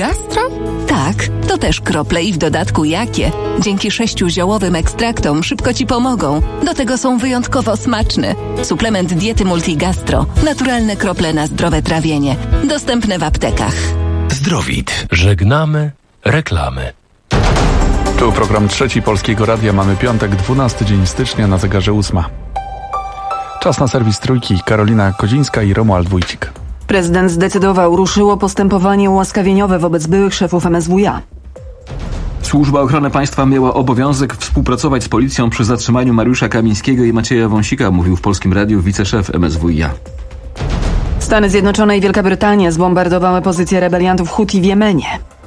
Multigastro? Tak, to też krople i w dodatku jakie. Dzięki 6 ziołowym ekstraktom szybko Ci pomogą. Do tego są wyjątkowo smaczne. Suplement diety Multigastro. Naturalne krople na zdrowe trawienie. Dostępne w aptekach. Zdrowit. Żegnamy reklamy. Tu program Trzeci Polskiego Radia. Mamy piątek, 12 dzień stycznia, na zegarze 8. Czas na serwis Trójki. Karolina Kozińska i Romuald Wójcik. Prezydent zdecydował, ruszyło postępowanie ułaskawieniowe wobec byłych szefów MSWiA. Służba Ochrony Państwa miała obowiązek współpracować z policją przy zatrzymaniu Mariusza Kamińskiego i Macieja Wąsika, mówił w Polskim Radiu wiceszef MSWiA. Stany Zjednoczone i Wielka Brytania zbombardowały pozycje rebeliantów Huti w Jemenie.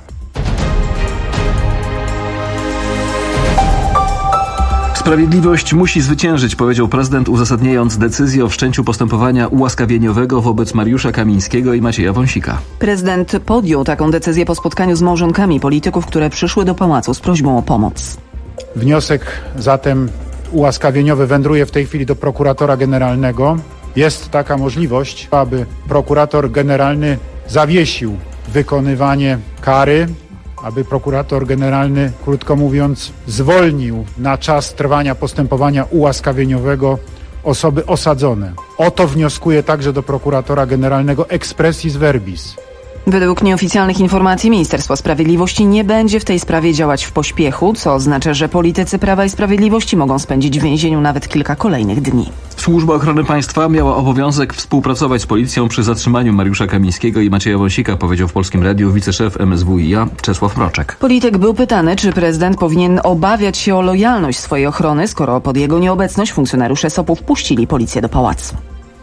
Sprawiedliwość musi zwyciężyć, powiedział prezydent, uzasadniając decyzję o wszczęciu postępowania ułaskawieniowego wobec Mariusza Kamińskiego i Macieja Wąsika. Prezydent podjął taką decyzję po spotkaniu z małżonkami polityków, które przyszły do pałacu z prośbą o pomoc. Wniosek zatem ułaskawieniowy wędruje w tej chwili do prokuratora generalnego. Jest taka możliwość, aby prokurator generalny zawiesił wykonywanie kary, aby prokurator generalny, krótko mówiąc, zwolnił na czas trwania postępowania ułaskawieniowego osoby osadzone. O to wnioskuje także do prokuratora generalnego expressis verbis. Według nieoficjalnych informacji Ministerstwo Sprawiedliwości nie będzie w tej sprawie działać w pośpiechu, co oznacza, że politycy Prawa i Sprawiedliwości mogą spędzić w więzieniu nawet kilka kolejnych dni. Służba Ochrony Państwa miała obowiązek współpracować z policją przy zatrzymaniu Mariusza Kamińskiego i Macieja Wąsika, powiedział w Polskim Radiu wiceszef MSWiA Czesław Mroczek. Polityk był pytany, czy prezydent powinien obawiać się o lojalność swojej ochrony, skoro pod jego nieobecność funkcjonariusze SOP-u wpuścili policję do pałacu.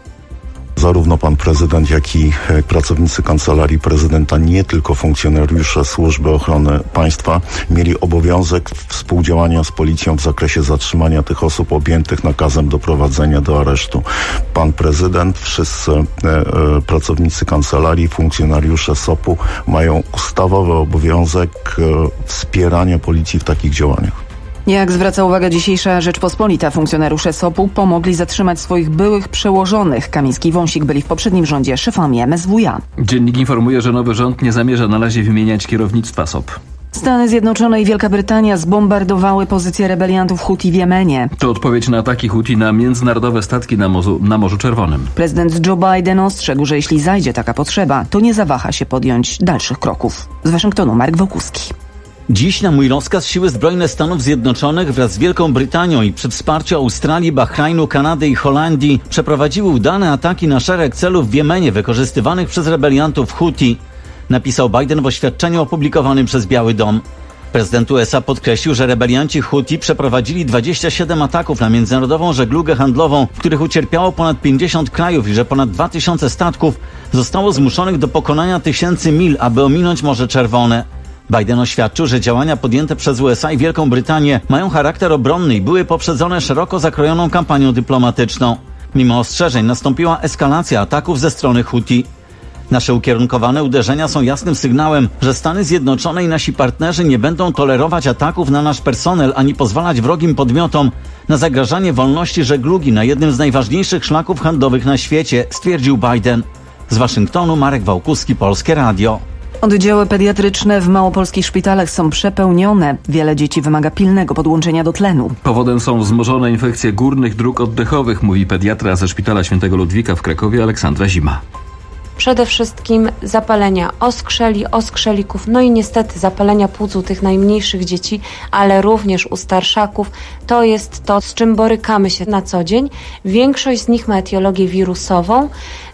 Zarówno pan prezydent, jak i pracownicy Kancelarii Prezydenta, nie tylko funkcjonariusze Służby Ochrony Państwa, mieli obowiązek współdziałania z policją w zakresie zatrzymania tych osób objętych nakazem doprowadzenia do aresztu. Pan prezydent, wszyscy pracownicy Kancelarii, funkcjonariusze SOP-u mają ustawowy obowiązek wspierania policji w takich działaniach. Jak zwraca uwagę dzisiejsza Rzeczpospolita, funkcjonariusze SOP-u pomogli zatrzymać swoich byłych przełożonych. Kamiński i Wąsik byli w poprzednim rządzie szefami MSWiA. Dziennik informuje, że nowy rząd nie zamierza na razie wymieniać kierownictwa SOP. Stany Zjednoczone i Wielka Brytania zbombardowały pozycje rebeliantów Huti w Jemenie. To odpowiedź na ataki Huti na międzynarodowe statki na Morzu Czerwonym. Prezydent Joe Biden ostrzegł, że jeśli zajdzie taka potrzeba, to nie zawaha się podjąć dalszych kroków. Z Waszyngtonu Marek Wokuski. Dziś na mój rozkaz siły zbrojne Stanów Zjednoczonych wraz z Wielką Brytanią i przy wsparciu Australii, Bahrajnu, Kanady i Holandii przeprowadziły udane ataki na szereg celów w Jemenie wykorzystywanych przez rebeliantów Huti, napisał Biden w oświadczeniu opublikowanym przez Biały Dom. Prezydent USA podkreślił, że rebelianci Huti przeprowadzili 27 ataków na międzynarodową żeglugę handlową, w których ucierpiało ponad 50 krajów i że ponad 2000 statków zostało zmuszonych do pokonania tysięcy mil, aby ominąć Morze Czerwone. Biden oświadczył, że działania podjęte przez USA i Wielką Brytanię mają charakter obronny i były poprzedzone szeroko zakrojoną kampanią dyplomatyczną. Mimo ostrzeżeń nastąpiła eskalacja ataków ze strony Huti. Nasze ukierunkowane uderzenia są jasnym sygnałem, że Stany Zjednoczone i nasi partnerzy nie będą tolerować ataków na nasz personel ani pozwalać wrogim podmiotom na zagrażanie wolności żeglugi na jednym z najważniejszych szlaków handlowych na świecie, stwierdził Biden. Z Waszyngtonu Marek Wałkuski, Polskie Radio. Oddziały pediatryczne w małopolskich szpitalach są przepełnione. Wiele dzieci wymaga pilnego podłączenia do tlenu. Powodem są wzmożone infekcje górnych dróg oddechowych, mówi pediatra ze Szpitala Świętego Ludwika w Krakowie Aleksandra Zima. Przede wszystkim zapalenia oskrzeli, oskrzelików, no i niestety zapalenia płuc u tych najmniejszych dzieci, ale również u starszaków. To jest to, z czym borykamy się na co dzień. Większość z nich ma etiologię wirusową,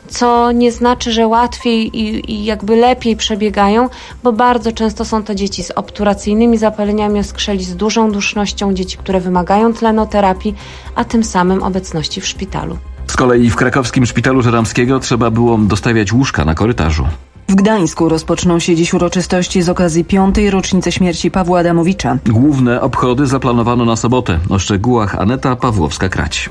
co nie znaczy, że łatwiej i jakby lepiej przebiegają, bo bardzo często są to dzieci z obturacyjnymi zapaleniami oskrzeli, z dużą dusznością, dzieci, które wymagają tlenoterapii, a tym samym obecności w szpitalu. Z kolei w krakowskim Szpitalu Żeromskiego trzeba było dostawiać łóżka na korytarzu. W Gdańsku rozpoczną się dziś uroczystości z okazji 5. rocznicy śmierci Pawła Adamowicza. Główne obchody zaplanowano na sobotę. O szczegółach Aneta Pawłowska-Krać.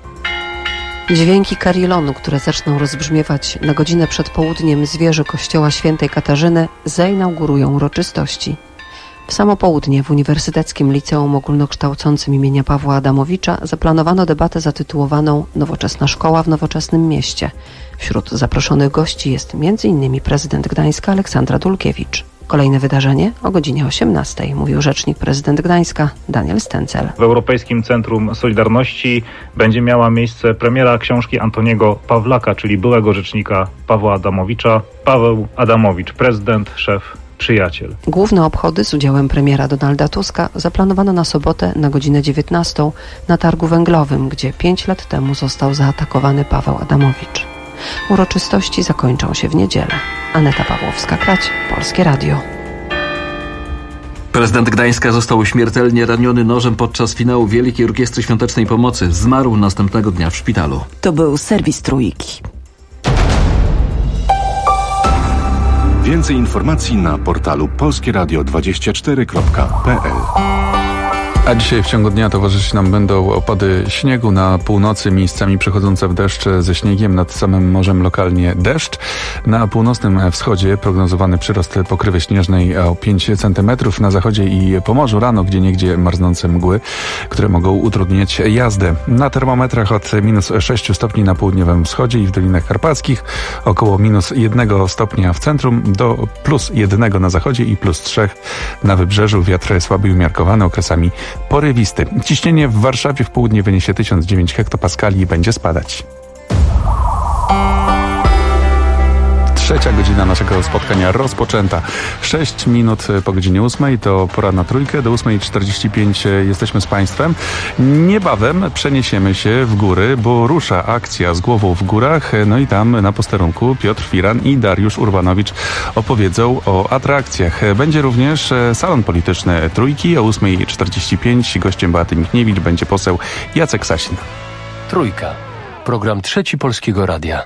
Dźwięki karilonu, które zaczną rozbrzmiewać na godzinę przed południem z wieży kościoła Świętej Katarzyny, zainaugurują uroczystości. W samo południe w Uniwersyteckim Liceum Ogólnokształcącym imienia Pawła Adamowicza zaplanowano debatę zatytułowaną Nowoczesna szkoła w nowoczesnym mieście. Wśród zaproszonych gości jest m.in. prezydent Gdańska Aleksandra Dulkiewicz. Kolejne wydarzenie o godzinie 18, mówił rzecznik prezydent Gdańska Daniel Stencel. W Europejskim Centrum Solidarności będzie miała miejsce premiera książki Antoniego Pawlaka, czyli byłego rzecznika Pawła Adamowicza. Paweł Adamowicz, prezydent, szef, przyjaciel. Główne obchody z udziałem premiera Donalda Tuska zaplanowano na sobotę na godzinę 19 na Targu Węglowym, gdzie 5 lat temu został zaatakowany Paweł Adamowicz. Uroczystości zakończą się w niedzielę. Aneta Pawłowska-Krać, Polskie Radio. Prezydent Gdańska został śmiertelnie raniony nożem podczas finału Wielkiej Orkiestry Świątecznej Pomocy. Zmarł następnego dnia w szpitalu. To był serwis Trójki. Więcej informacji na portalu polskieradio24.pl. A dzisiaj w ciągu dnia towarzyszyć nam będą opady śniegu na północy, miejscami przechodzące w deszcz ze śniegiem, nad samym morzem lokalnie deszcz. Na północnym wschodzie prognozowany przyrost pokrywy śnieżnej o 5 cm, na zachodzie i Pomorzu rano gdzieniegdzie marznące mgły, które mogą utrudniać jazdę. Na termometrach od -6 stopni na południowym wschodzie i w Dolinach Karpackich, około -1 stopnia w centrum, do +1 na zachodzie i +3 na wybrzeżu. Wiatr słaby i umiarkowany, okresami porywisty. Ciśnienie w Warszawie w południe wyniesie 1009 hektopaskali i będzie spadać. Trzecia godzina naszego spotkania rozpoczęta. 6 minut po godzinie 8 to pora na Trójkę. Do 8:45 jesteśmy z Państwem. Niebawem przeniesiemy się w góry, bo rusza akcja Z głową w górach. No i tam na posterunku Piotr Firan i Dariusz Urbanowicz opowiedzą o atrakcjach. Będzie również salon polityczny Trójki. O 8:45 gościem Beaty Michniewicz będzie poseł Jacek Sasin. Trójka. Program Trzeci Polskiego Radia.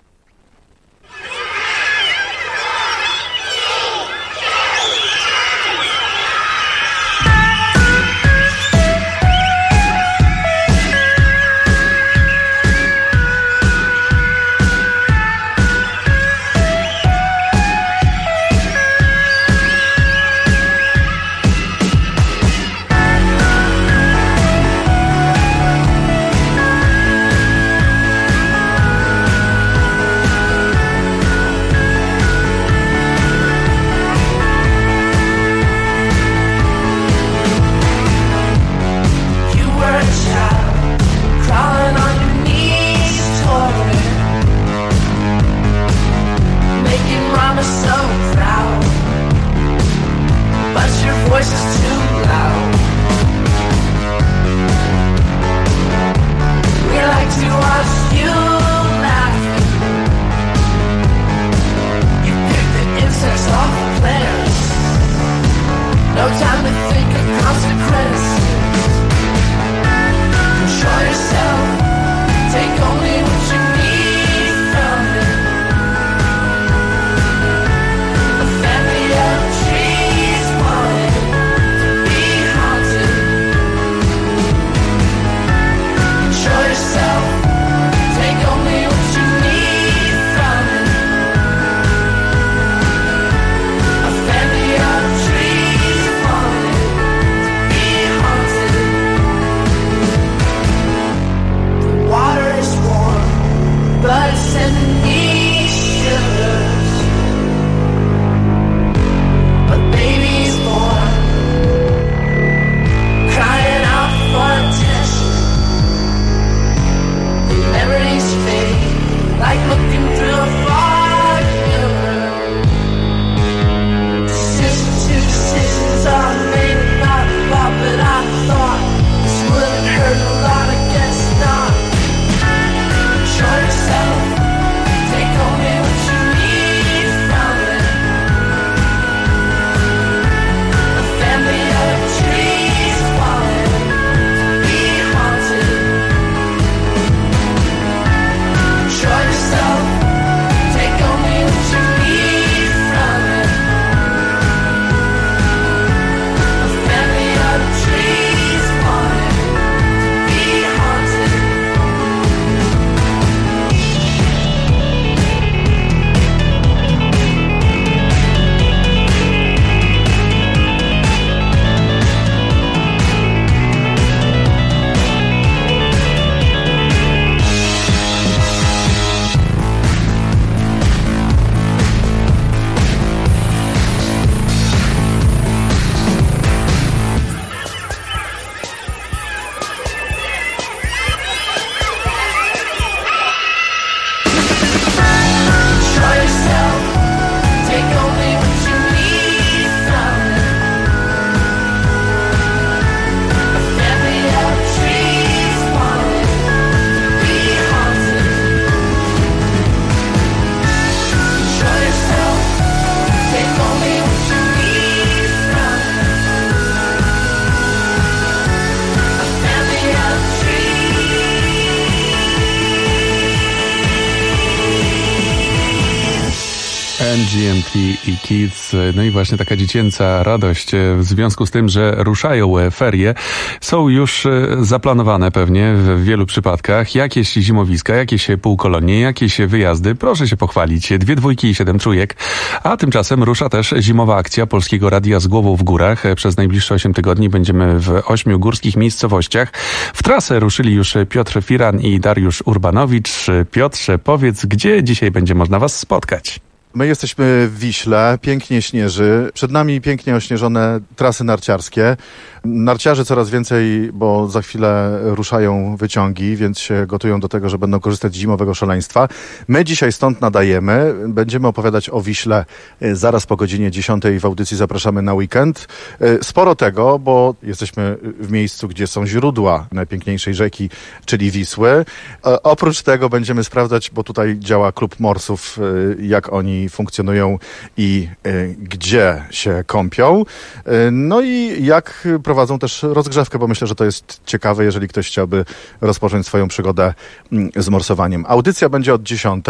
i Kids. No i właśnie taka dziecięca radość w związku z tym, że ruszają ferie. Są już zaplanowane pewnie w wielu przypadkach jakieś zimowiska, jakieś półkolonie, jakieś wyjazdy. Proszę się pochwalić. 2 dwójki i 7 trójek. A tymczasem rusza też zimowa akcja Polskiego Radia z głową w górach. Przez najbliższe 8 tygodni będziemy w 8 górskich miejscowościach. W trasę ruszyli już Piotr Firan i Dariusz Urbanowicz. Piotrze, powiedz, gdzie dzisiaj będzie można was spotkać? My jesteśmy w Wiśle, pięknie śnieży, przed nami pięknie ośnieżone trasy narciarskie. Narciarzy coraz więcej, bo za chwilę ruszają wyciągi, więc się gotują do tego, że będą korzystać z zimowego szaleństwa. My dzisiaj stąd nadajemy, będziemy opowiadać o Wiśle zaraz po godzinie 10 w audycji Zapraszamy na weekend. Sporo tego, bo jesteśmy w miejscu, gdzie są źródła najpiękniejszej rzeki, czyli Wisły. Oprócz tego będziemy sprawdzać, bo tutaj działa klub morsów, jak oni funkcjonują i gdzie się kąpią. No i jak prowadzą też rozgrzewkę, bo myślę, że to jest ciekawe, jeżeli ktoś chciałby rozpocząć swoją przygodę z morsowaniem. Audycja będzie od 10.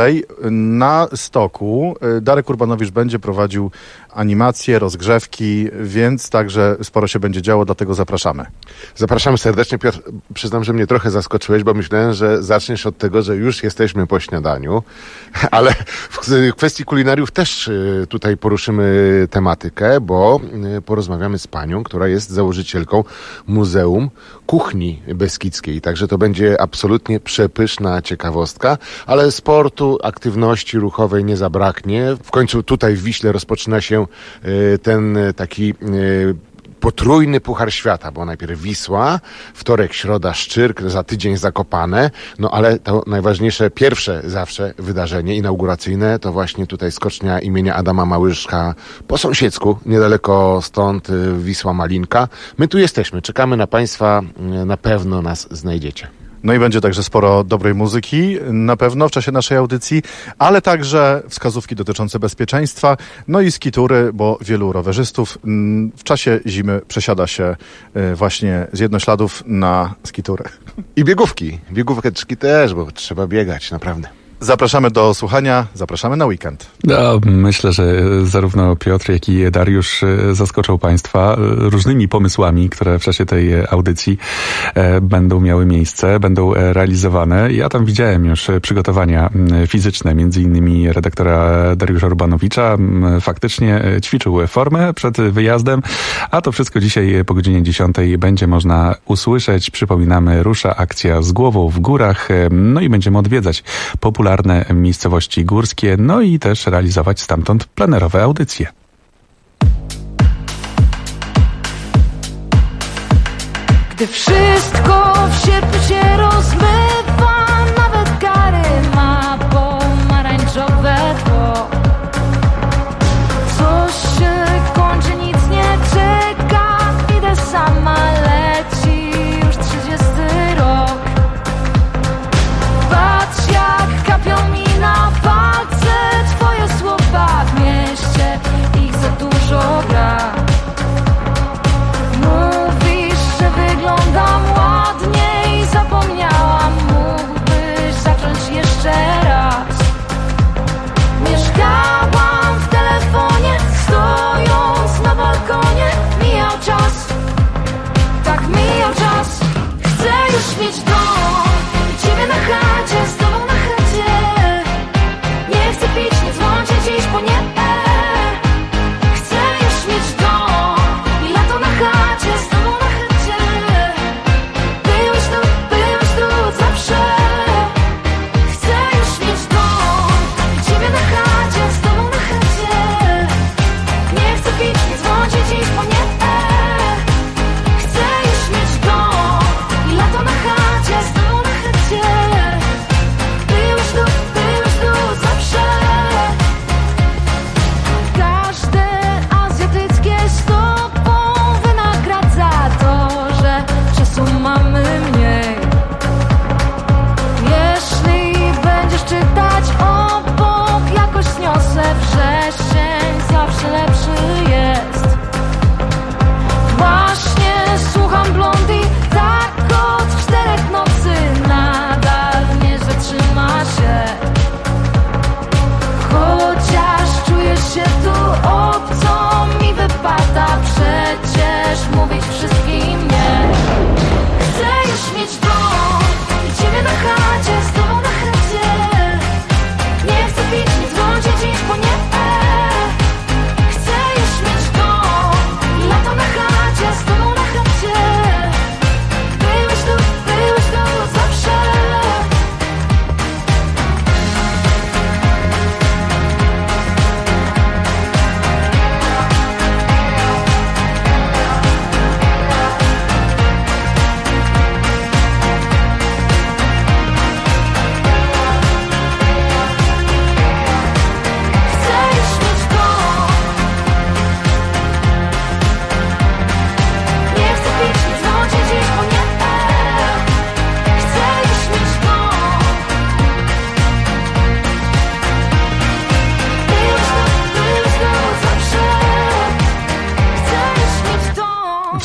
Na stoku Darek Urbanowicz będzie prowadził animacje, rozgrzewki, więc także sporo się będzie działo, dlatego zapraszamy. Zapraszamy serdecznie. Piotr, przyznam, że mnie trochę zaskoczyłeś, bo myślałem, że zaczniesz od tego, że już jesteśmy po śniadaniu, ale w kwestii kulinariów też tutaj poruszymy tematykę, bo porozmawiamy z panią, która jest założycielką Muzeum Kuchni Beskidzkiej. Także to będzie absolutnie przepyszna ciekawostka, ale sportu, aktywności ruchowej nie zabraknie. W końcu tutaj w Wiśle rozpoczyna się ten taki potrójny Puchar Świata, bo najpierw Wisła, wtorek, środa, Szczyrk, za tydzień Zakopane, no ale to najważniejsze, pierwsze zawsze wydarzenie inauguracyjne to właśnie tutaj skocznia imienia Adama Małyszka po sąsiedzku, niedaleko stąd Wisła Malinka. My tu jesteśmy, czekamy na Państwa, na pewno nas znajdziecie. No i będzie także sporo dobrej muzyki, na pewno w czasie naszej audycji, ale także wskazówki dotyczące bezpieczeństwa, no i skitury, bo wielu rowerzystów w czasie zimy przesiada się właśnie z jednośladów na skitury. I biegówki, biegóweczki też, bo trzeba biegać, naprawdę. Zapraszamy do słuchania, zapraszamy na weekend. No, myślę, że zarówno Piotr, jak i Dariusz zaskoczą Państwa różnymi pomysłami, które w czasie tej audycji będą miały miejsce, będą realizowane. Ja tam widziałem już przygotowania fizyczne, między innymi redaktora Dariusza Urbanowicza. Faktycznie ćwiczył formę przed wyjazdem, a to wszystko dzisiaj po godzinie 10 będzie można usłyszeć. Przypominamy, rusza akcja z głową w górach, no i będziemy odwiedzać popularne miejscowości górskie, no i też realizować stamtąd plenerowe audycje. Gdy wszystko w sierpniu się rozmywa, nawet Gary ma pomarańczowe tło. Coś się kończy, nic nie czeka, idę sama, leci już 30 rok. Patrz, jak kapią mi na palce twoje słowa, w mieście ich za dużo gra. Mówisz, że wyglądam ładnie i zapomniałam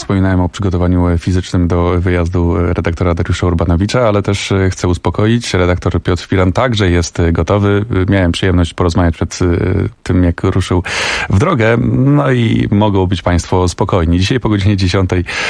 wspominałem o przygotowaniu fizycznym do wyjazdu redaktora Dariusza Urbanowicza, ale też chcę uspokoić. Redaktor Piotr Firan także jest gotowy. Miałem przyjemność porozmawiać przed tym, jak ruszył w drogę. No i mogą być Państwo spokojni. Dzisiaj po godzinie 10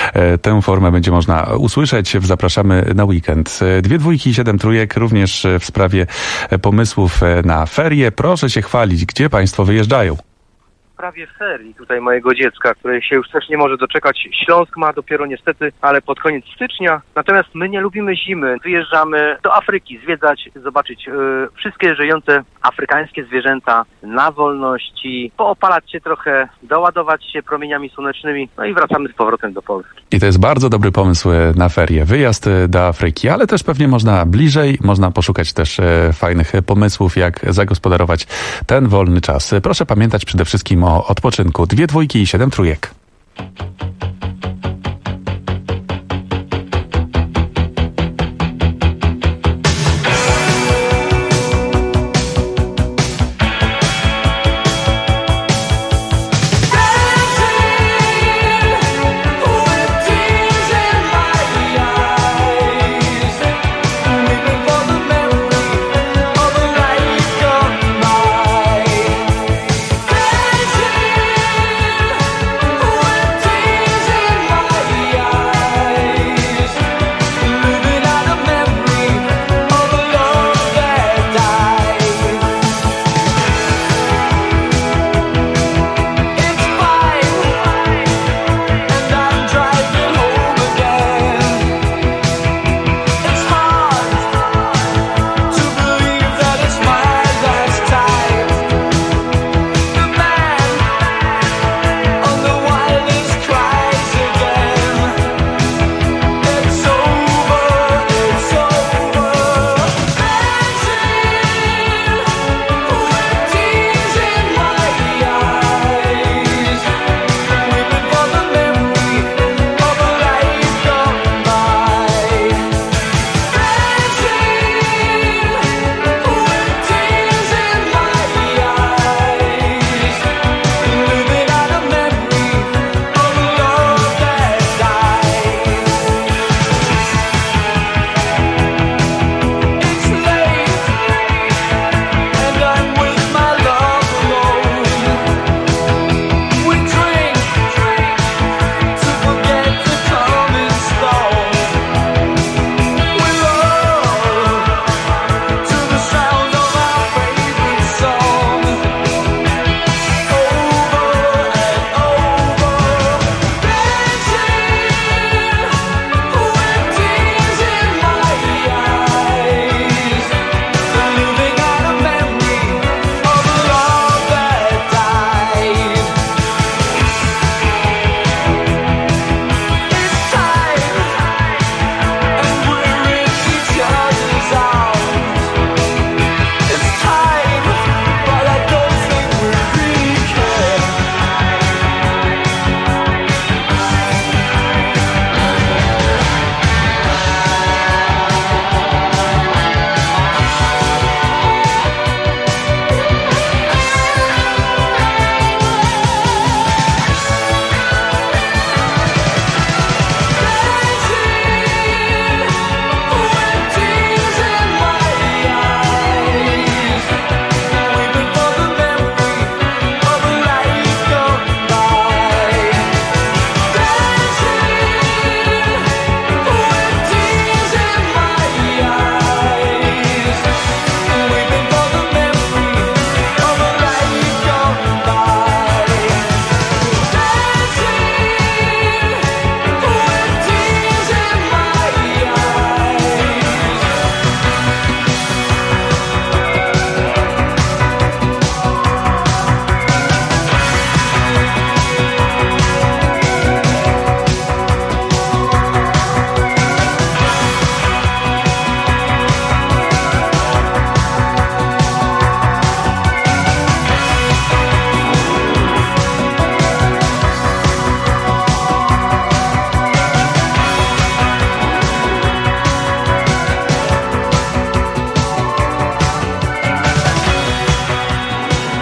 tę formę będzie można usłyszeć. Zapraszamy na weekend. 2 dwójki i 7 trójek, również w sprawie pomysłów na ferie. Proszę się chwalić, gdzie Państwo wyjeżdżają. W sprawie ferii tutaj mojego dziecka, której się już też nie może doczekać. Śląsk ma dopiero niestety, ale pod koniec stycznia. Natomiast my nie lubimy zimy. Wyjeżdżamy do Afryki zwiedzać, zobaczyć wszystkie żyjące afrykańskie zwierzęta na wolności, poopalać się trochę, doładować się promieniami słonecznymi, no i wracamy z powrotem do Polski. I to jest bardzo dobry pomysł na ferie. Wyjazd do Afryki, ale też pewnie można bliżej, można poszukać też fajnych pomysłów, jak zagospodarować ten wolny czas. Proszę pamiętać przede wszystkim o odpoczynku. 2 dwójki i 7 trójek.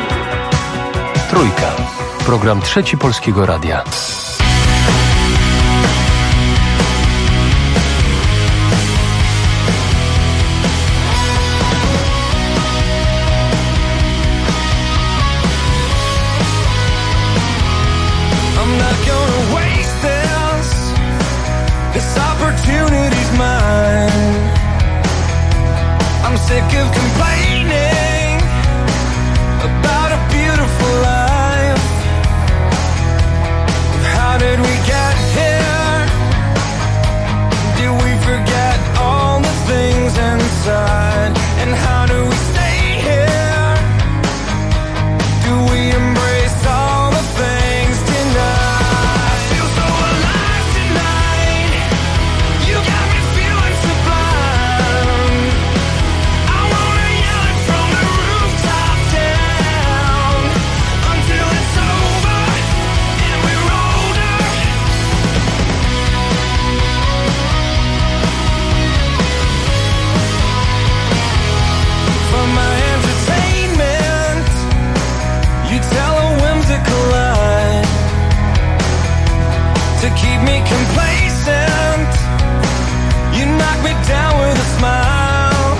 Trójka. Program Trzeci Polskiego Radia. to keep me complacent. You knock me down with a smile.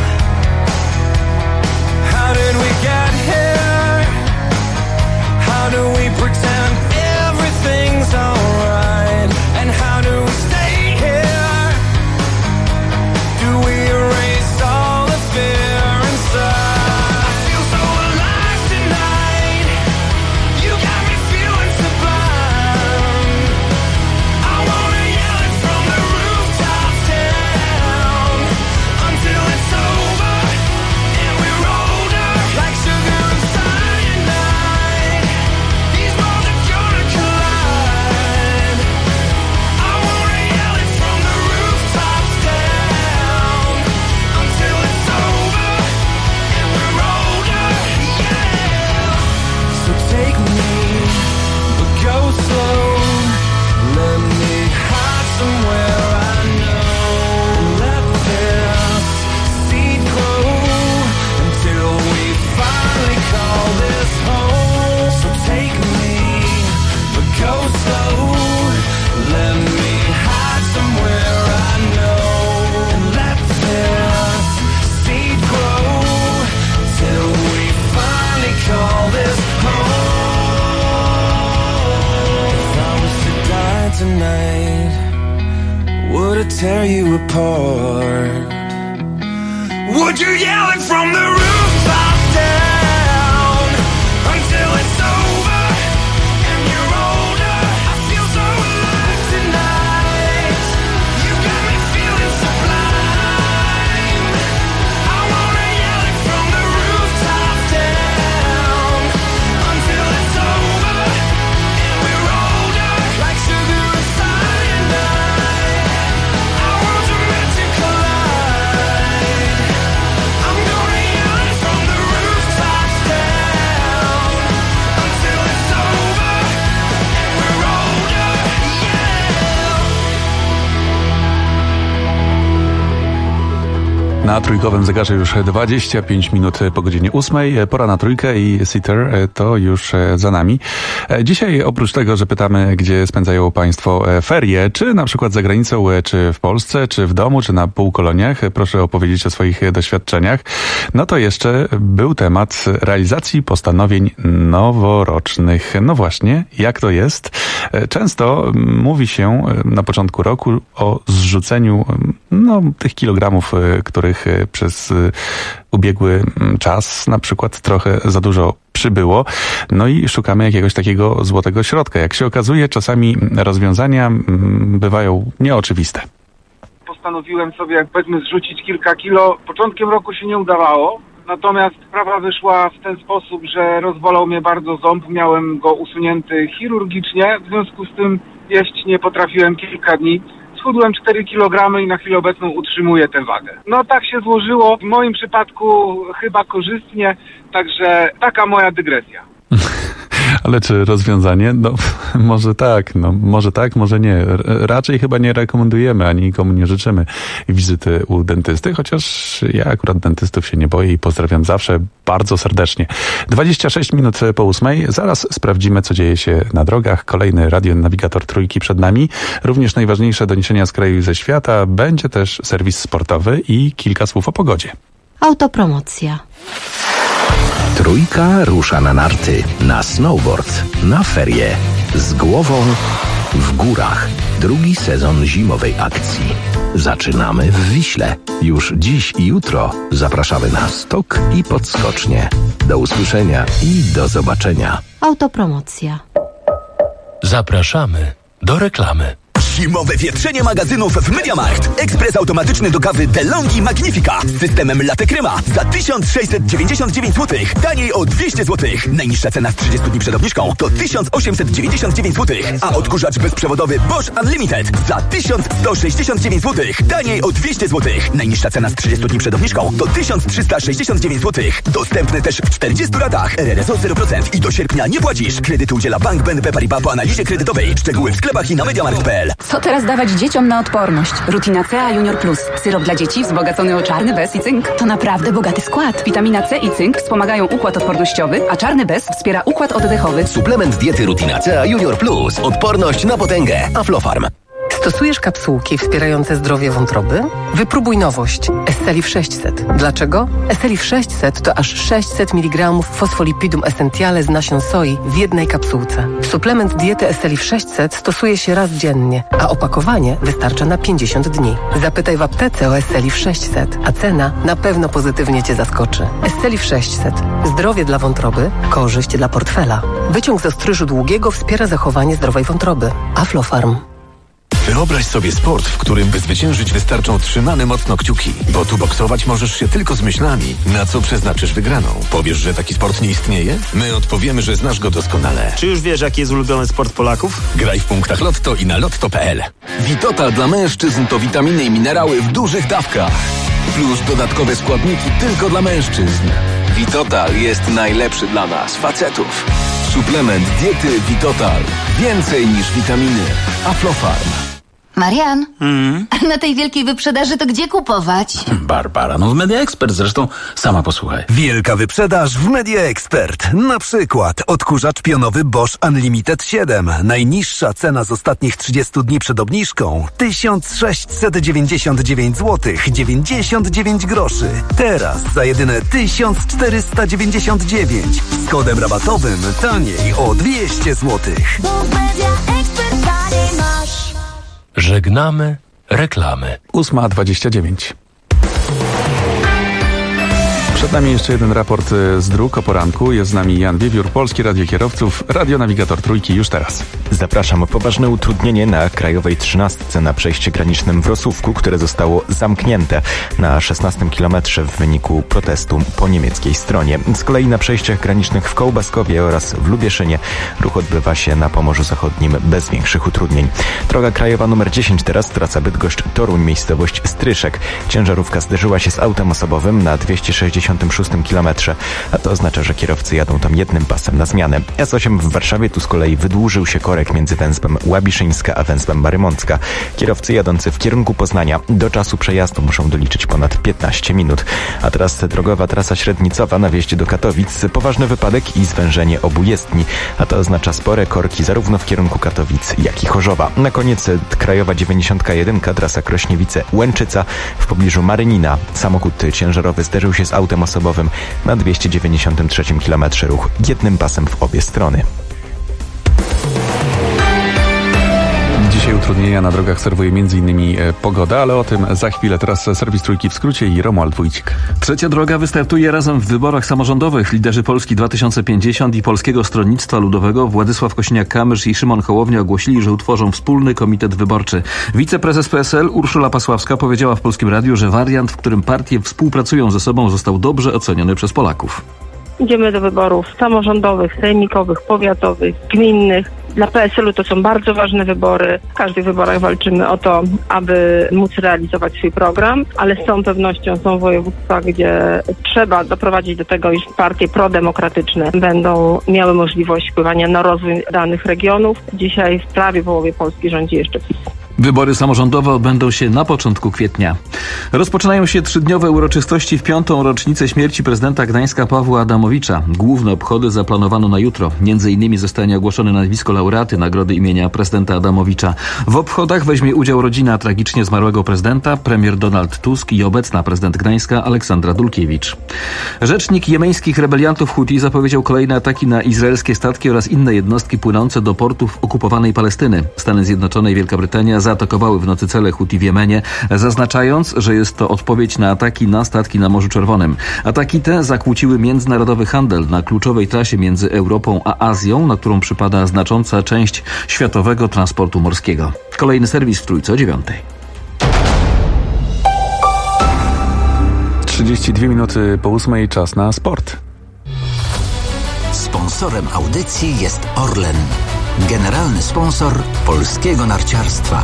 How did we get here? How do we pretend everything's alright? And how do we stay here? Do we erase all the fear inside? I feel so alive tonight. You got me feeling sublime. I wanna yell it from the rooftops down until it's over and we're older, like sugar and cyanide. These worlds are gonna collide. I wanna yell it from the rooftops down until it's over and we're older, yeah. So take me, but go slow. Let me hide somewhere I know. Let this seed grow until we finally call this home. So take me, but go slow. Let me hide somewhere I know. Let this seed grow till we finally call this home. If I was to die tonight, would it tear you apart? Would you yell it from the rooftops down until it's over and you're older? I feel so alive tonight. You got me feeling sublime. I wanna yell it from the rooftops down until it's over and we're older, like sugar and cyanide. Our worlds are meant to collide. I'm gonna yell it from the rooftops down until it's over and we're older, yeah. Na trójkowym zegarze już 25 minut po godzinie 8. Pora na trójkę i Sitter to już za nami. Dzisiaj oprócz tego, że pytamy, gdzie spędzają Państwo ferie, czy na przykład za granicą, czy w Polsce, czy w domu, czy na półkoloniach, proszę opowiedzieć o swoich doświadczeniach. No to jeszcze był temat realizacji postanowień noworocznych. No właśnie, jak to jest? Często mówi się na początku roku o zrzuceniu tych kilogramów, których przez ubiegły czas na przykład trochę za dużo przybyło. No i szukamy jakiegoś takiego złotego środka. Jak się okazuje, czasami rozwiązania bywają nieoczywiste. Postanowiłem sobie, jak powiedzmy, zrzucić kilka kilo. Początkiem roku się nie udawało, natomiast sprawa wyszła w ten sposób, że rozbolał mnie bardzo ząb. Miałem go usunięty chirurgicznie, w związku z tym jeść nie potrafiłem kilka dni. Schudłem 4 kg i na chwilę obecną utrzymuję tę wagę. No tak się złożyło, w moim przypadku chyba korzystnie, także taka moja dygresja. Ale czy rozwiązanie? No może tak, może nie. Raczej chyba nie rekomendujemy, ani nikomu nie życzymy wizyty u dentysty, chociaż ja akurat dentystów się nie boję i pozdrawiam zawsze bardzo serdecznie. 26 minut po 8. Zaraz sprawdzimy, co dzieje się na drogach. Kolejny radionawigator trójki przed nami. Również najważniejsze doniesienia z kraju i ze świata. Będzie też serwis sportowy i kilka słów o pogodzie. Autopromocja. Trójka rusza na narty, na snowboard, na ferie. Z głową w górach. Drugi sezon zimowej akcji. Zaczynamy w Wiśle. Już dziś i jutro zapraszamy na stok i podskocznie. Do usłyszenia i do zobaczenia. Autopromocja. Zapraszamy do reklamy. Zimowe wietrzenie magazynów w MediaMarkt. Ekspres automatyczny do kawy DeLonghi Magnifica z systemem Latte Crema za 1699 zł. Taniej o 200 zł. Najniższa cena z 30 dni przed obniżką to 1899 zł. A odkurzacz bezprzewodowy Bosch Unlimited za 1169 zł. Taniej o 200 zł. Najniższa cena z 30 dni przed obniżką to 1369 zł. Dostępny też w 40 latach. RRSO 0% i do sierpnia nie płacisz. Kredyt udziela Bank BNP Paribas po analizie kredytowej. Szczegóły w sklepach i na MediaMarkt.pl. Co teraz dawać dzieciom na odporność? Rutinacea Junior Plus. Syrop dla dzieci wzbogacony o czarny bez i cynk. To naprawdę bogaty skład. Witamina C i cynk wspomagają układ odpornościowy, a czarny bez wspiera układ oddechowy. Suplement diety Rutinacea Junior Plus. Odporność na potęgę. Aflofarm. Stosujesz kapsułki wspierające zdrowie wątroby? Wypróbuj nowość. Esselif 600. Dlaczego? Esselif 600 to aż 600 mg fosfolipidum essentiale z nasion soi w jednej kapsułce. Suplement diety Esselif 600 stosuje się raz dziennie, a opakowanie wystarcza na 50 dni. Zapytaj w aptece o Esselif 600, a cena na pewno pozytywnie Cię zaskoczy. Esselif 600. Zdrowie dla wątroby, korzyść dla portfela. Wyciąg z ostryżu długiego wspiera zachowanie zdrowej wątroby. Aflofarm. Wyobraź sobie sport, w którym by zwyciężyć wystarczą trzymane mocno kciuki, bo tu boksować możesz się tylko z myślami, na co przeznaczysz wygraną. Powiesz, że taki sport nie istnieje? My odpowiemy, że znasz go doskonale. Czy już wiesz, jaki jest ulubiony sport Polaków? Graj w punktach Lotto i na lotto.pl. Vitotal dla mężczyzn to witaminy i minerały w dużych dawkach. Plus dodatkowe składniki tylko dla mężczyzn. Vitotal jest najlepszy dla nas, facetów. Suplement diety Vitotal. Więcej niż witaminy. Aflofarm. Marian, a na tej wielkiej wyprzedaży to gdzie kupować? Barbara, no w Media Expert, zresztą sama posłuchaj. Wielka wyprzedaż w Media Expert. Na przykład odkurzacz pionowy Bosch Unlimited 7. Najniższa cena z ostatnich 30 dni przed obniżką 1699 zł 99 groszy. Teraz za jedyne 1499. Z kodem rabatowym taniej o 200 zł. Bo w Media Expert taniej masz. Żegnamy reklamy. 8:29. Przed nami jeszcze jeden raport z dróg o poranku. Jest z nami Jan Wiewiór, Polskie Radio Kierowców, radionawigator Trójki już teraz. Zapraszam. Poważne utrudnienie na krajowej 13 na przejściu granicznym w Rosówku, które zostało zamknięte na 16 kilometrze w wyniku protestu po niemieckiej stronie. Z kolei na przejściach granicznych w Kołbaskowie oraz w Lubieszynie ruch odbywa się na Pomorzu Zachodnim bez większych utrudnień. Droga krajowa numer 10 teraz, trasa Bydgoszcz-Toruń, miejscowość Stryszek. Ciężarówka zderzyła się z autem osobowym na 266 kilometrze, a to oznacza, że kierowcy jadą tam jednym pasem na zmianę. S8 w Warszawie, tu z kolei wydłużył się korek między węzłem Łabiszyńska a węzłem Marymącka. Kierowcy jadący w kierunku Poznania do czasu przejazdu muszą doliczyć ponad 15 minut. A teraz drogowa trasa średnicowa na wjeździe do Katowic. Poważny wypadek i zwężenie obu jezdni, a to oznacza spore korki zarówno w kierunku Katowic, jak i Chorzowa. Na koniec krajowa 91, trasa Krośniewice-Łęczyca w pobliżu Marynina. Samochód ciężarowy zderzył się z autem osobowym na 293 km, ruch jednym pasem w obie strony. Dzisiaj utrudnienia na drogach serwuje m.in. pogoda, ale o tym za chwilę. Teraz serwis Trójki w skrócie i Romuald Wójcik. Trzecia droga wystartuje razem w wyborach samorządowych. Liderzy Polski 2050 i Polskiego Stronnictwa Ludowego Władysław Kosiniak-Kamysz i Szymon Hołownia ogłosili, że utworzą wspólny komitet wyborczy. Wiceprezes PSL Urszula Pasławska powiedziała w Polskim Radiu, że wariant, w którym partie współpracują ze sobą, został dobrze oceniony przez Polaków. Idziemy do wyborów samorządowych, sejmikowych, powiatowych, gminnych. Dla PSL-u to są bardzo ważne wybory. W każdych wyborach walczymy o to, aby móc realizować swój program, ale z całą pewnością są województwa, gdzie trzeba doprowadzić do tego, iż partie prodemokratyczne będą miały możliwość wpływania na rozwój danych regionów. Dzisiaj w prawie połowie Polski rządzi jeszcze PiS. Wybory samorządowe odbędą się na początku kwietnia. Rozpoczynają się 3-dniowe uroczystości w 5. rocznicę śmierci prezydenta Gdańska Pawła Adamowicza. Główne obchody zaplanowano na jutro. Między innymi zostanie ogłoszone nazwisko laureaty nagrody imienia prezydenta Adamowicza. W obchodach weźmie udział rodzina tragicznie zmarłego prezydenta, premier Donald Tusk i obecna prezydent Gdańska Aleksandra Dulkiewicz. Rzecznik jemeńskich rebeliantów Huti zapowiedział kolejne ataki na izraelskie statki oraz inne jednostki płynące do portów okupowanej Palestyny. Stany Zjednoczone i Wielka Brytania zaatakowały w nocy cele Huti w Jemenie, zaznaczając, że jest to odpowiedź na ataki na statki na Morzu Czerwonym. Ataki te zakłóciły międzynarodowy handel na kluczowej trasie między Europą a Azją, na którą przypada znacząca część światowego transportu morskiego. Kolejny serwis w Trójce o 9:00. 32 minuty po 8:00, czas na sport. Sponsorem audycji jest Orlen, generalny sponsor polskiego narciarstwa.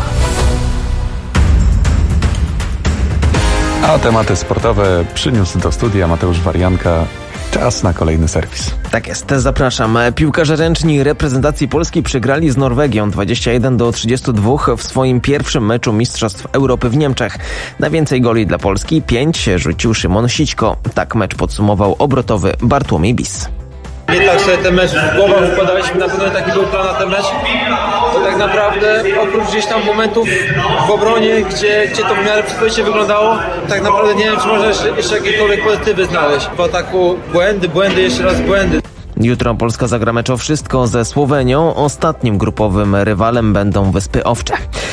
A tematy sportowe przyniósł do studia Mateusz Warianka. Czas na kolejny serwis. Tak jest, zapraszam. Piłkarze ręczni reprezentacji Polski przegrali z Norwegią 21-32 w swoim pierwszym meczu Mistrzostw Europy w Niemczech. Najwięcej goli dla Polski, 5, rzucił Szymon Sićko. Tak mecz podsumował obrotowy Bartłomiej Bis. Nie tak sobie ten mecz w głowach układaliśmy, na pewno taki był plan na ten mecz. To tak naprawdę oprócz gdzieś tam momentów w obronie, gdzie to w miarę przyzwoicie wyglądało, tak naprawdę nie wiem, czy można jeszcze jakiekolwiek pozytywy znaleźć. W ataku błędy, jeszcze raz błędy. Jutro Polska zagra mecz o wszystko ze Słowenią. Ostatnim grupowym rywalem będą Wyspy Owcze.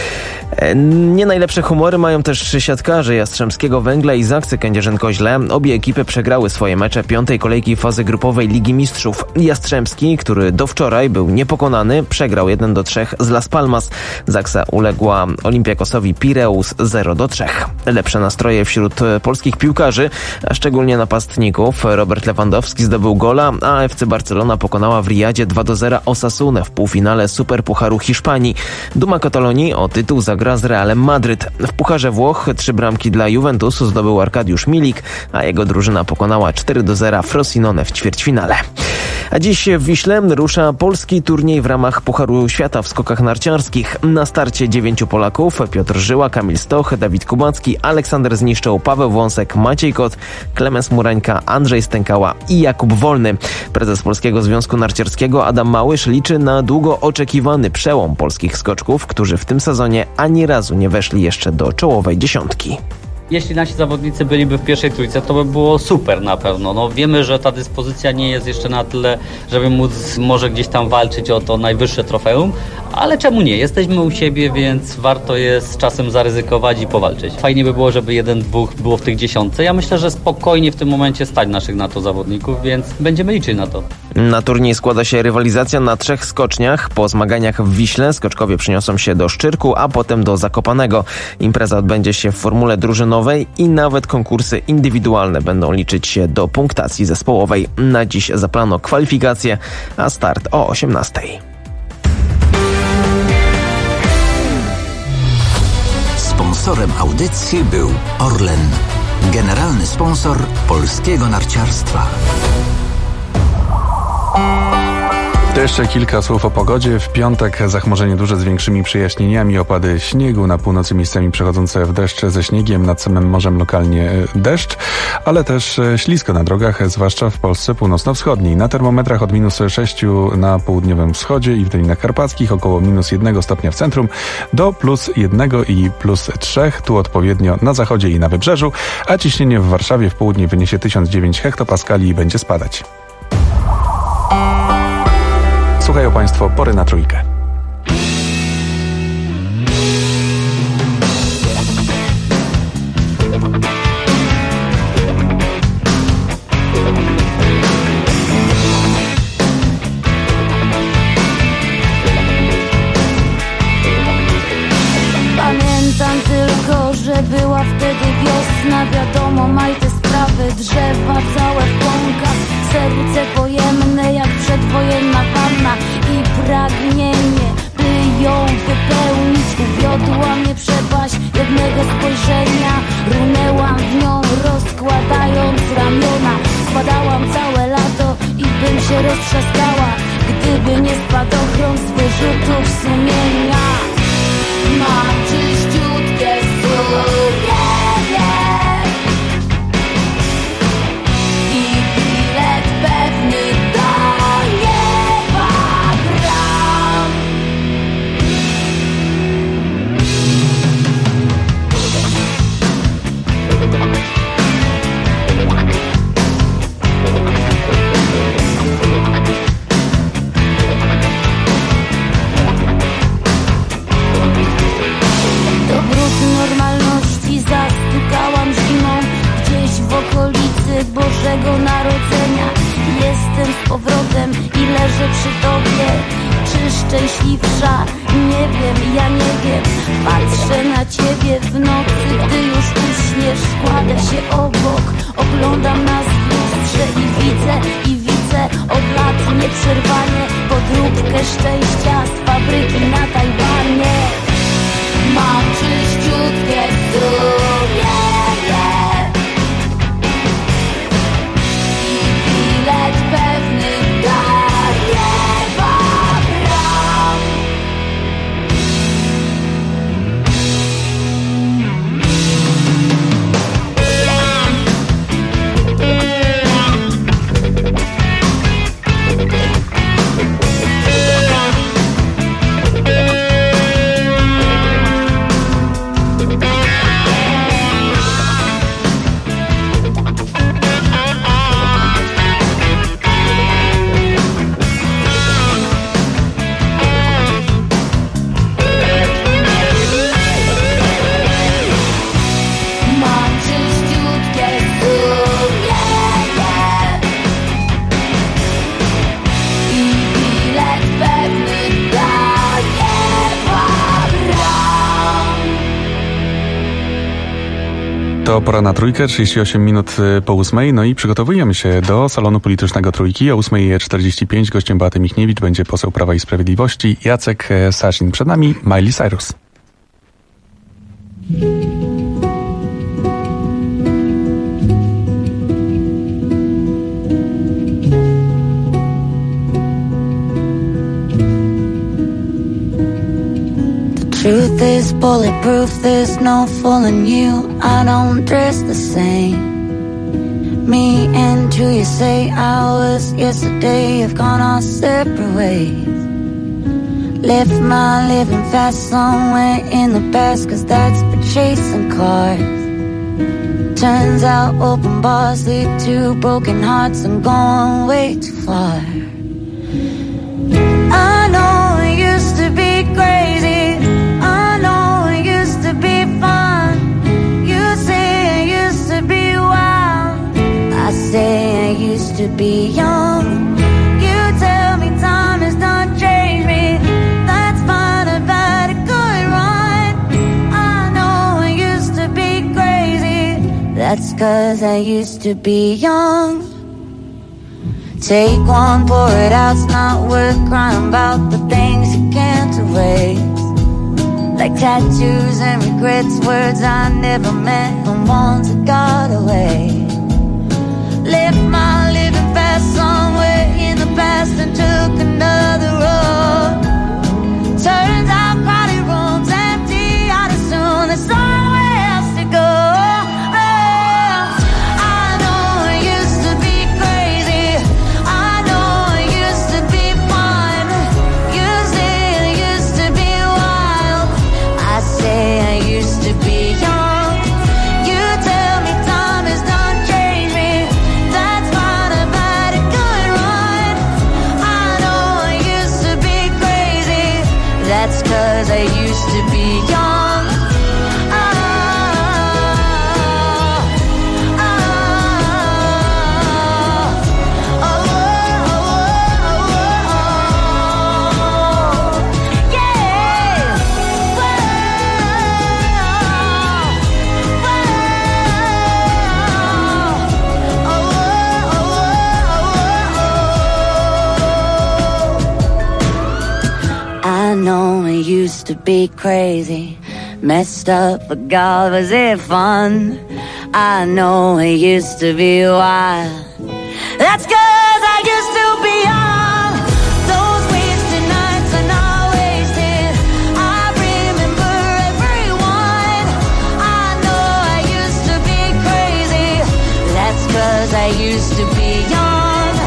Nie najlepsze humory mają też siatkarze Jastrzębskiego Węgla i Zaksy Kędzierzyn-Koźle. Obie ekipy przegrały swoje mecze piątej kolejki fazy grupowej Ligi Mistrzów. Jastrzębski, który do wczoraj był niepokonany, przegrał 1-3 z Las Palmas. Zaksa uległa Olympiakosowi Pireus 0-3. Lepsze nastroje wśród polskich piłkarzy, a szczególnie napastników. Robert Lewandowski zdobył gola, a FC Barcelona pokonała w Riyadzie 2-0 Osasunę w półfinale Superpucharu Hiszpanii. Duma Katalonii o tytuł zagra z Realem Madryt. W Pucharze Włoch 3 bramki dla Juventusu zdobył Arkadiusz Milik, a jego drużyna pokonała 4-0 Frosinone w ćwierćfinale. A dziś w Wiśle rusza polski turniej w ramach Pucharu Świata w skokach narciarskich. Na starcie 9 Polaków: Piotr Żyła, Kamil Stoch, Dawid Kubacki, Aleksander Zniszczoł, Paweł Wąsek, Maciej Kot, Klemens Murańka, Andrzej Stękała i Jakub Wolny. Prezes Polskiego Związku Narciarskiego Adam Małysz liczy na długo oczekiwany przełom polskich skoczków, którzy w tym sezonie ani razu nie weszli jeszcze do czołowej dziesiątki. Jeśli nasi zawodnicy byliby w pierwszej trójce, to by było super na pewno. No, wiemy, że ta dyspozycja nie jest jeszcze na tyle, żeby móc może gdzieś tam walczyć o to najwyższe trofeum, ale czemu nie? Jesteśmy u siebie, więc warto jest czasem zaryzykować i powalczyć. Fajnie by było, żeby 1-2 było w tych dziesiątce. Ja myślę, że spokojnie w tym momencie stać naszych na to zawodników, więc będziemy liczyć na to. Na turniej składa się rywalizacja na 3 skoczniach. Po zmaganiach w Wiśle skoczkowie przyniosą się do Szczyrku, a potem do Zakopanego. Impreza odbędzie się w formule drużynowej i nawet konkursy indywidualne będą liczyć się do punktacji zespołowej. Na dziś zaplano kwalifikacje, a start o 18:00. Sponsorem audycji był Orlen, generalny sponsor polskiego narciarstwa. To jeszcze kilka słów o pogodzie. W piątek zachmurzenie duże z większymi przejaśnieniami, opady śniegu, na północy miejscami przechodzące w deszcze ze śniegiem, nad samym morzem lokalnie deszcz, ale też ślisko na drogach, zwłaszcza w Polsce północno-wschodniej. Na termometrach od -6 na południowym wschodzie i w Dolinach Karpackich, około -1 stopnia w centrum, do +1 i +3, tu odpowiednio na zachodzie i na wybrzeżu, a ciśnienie w Warszawie w południe wyniesie 1009 hektopaskali i będzie spadać. Słuchają Państwo Pory na Trójkę. Pamiętam tylko, że była wtedy wiosna. Wiadomo, maj te sprawy, drzewa całe w pąkach, serce pojemne jak przedwojenna wanna i pragnienie, by ją wypełnić. Uwiodła mnie przepaść jednego spojrzenia, runęłam w nią, rozkładając ramiona. Składałam całe lato i bym się roztrzaskała, gdyby nie spadochron z wyrzutów sumienia. Mam czyściutkie sumienie i bilet pewny do nieba gram. Do wrót normalności zastukałam zimą, gdzieś w okolicy Bożego Narodzenia. Jestem z powrotem i leżę przy tobie. Czy szczęśliwsza? Nie wiem, ja nie wiem. Patrzę na ciebie w nocy, gdy już uśniesz. Kładę się obok, oglądam nas w lustrze i widzę od lat nieprzerwanie podróbkę szczęścia z fabryki na Tajwanie. Mam czyściutkie sumienie i To pora na trójkę, 38 minut po 8. No i przygotowujemy się do salonu politycznego Trójki. O 8:45 gościem Beaty Michniewicz będzie poseł Prawa i Sprawiedliwości Jacek Sasin. Przed nami Miley Cyrus. Truth is bulletproof, there's no fooling you. I don't dress the same. Me and who you say I was yesterday have gone our separate ways. Left my living fast somewhere in the past, 'cause that's for chasing cars. Turns out open bars lead to broken hearts. I'm going way too far. I know it used to be crazy, I know it used to be fun. You say I used to be wild, I say I used to be young. You tell me time has not changed me, that's fine, I've had a good run. I know I used to be crazy, that's 'cause I used to be young. Take one, pour it out, it's not worth crying about the things you can't erase. Like tattoos and regrets, words I never meant, the ones that got away. Left my living fast somewhere in the past and took another road. Turns out crowded rooms empty out as soon, there's somewhere else to go. That's 'cause I used to be young. I know it used to be crazy, messed up, but God, was it fun? I know it used to be wild, that's 'cause I used to be young. Those wasted nights are not wasted, I remember everyone. I know I used to be crazy, that's 'cause I used to be young.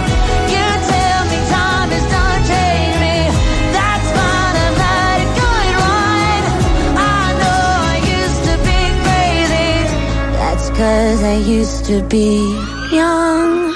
Cause I used to be young.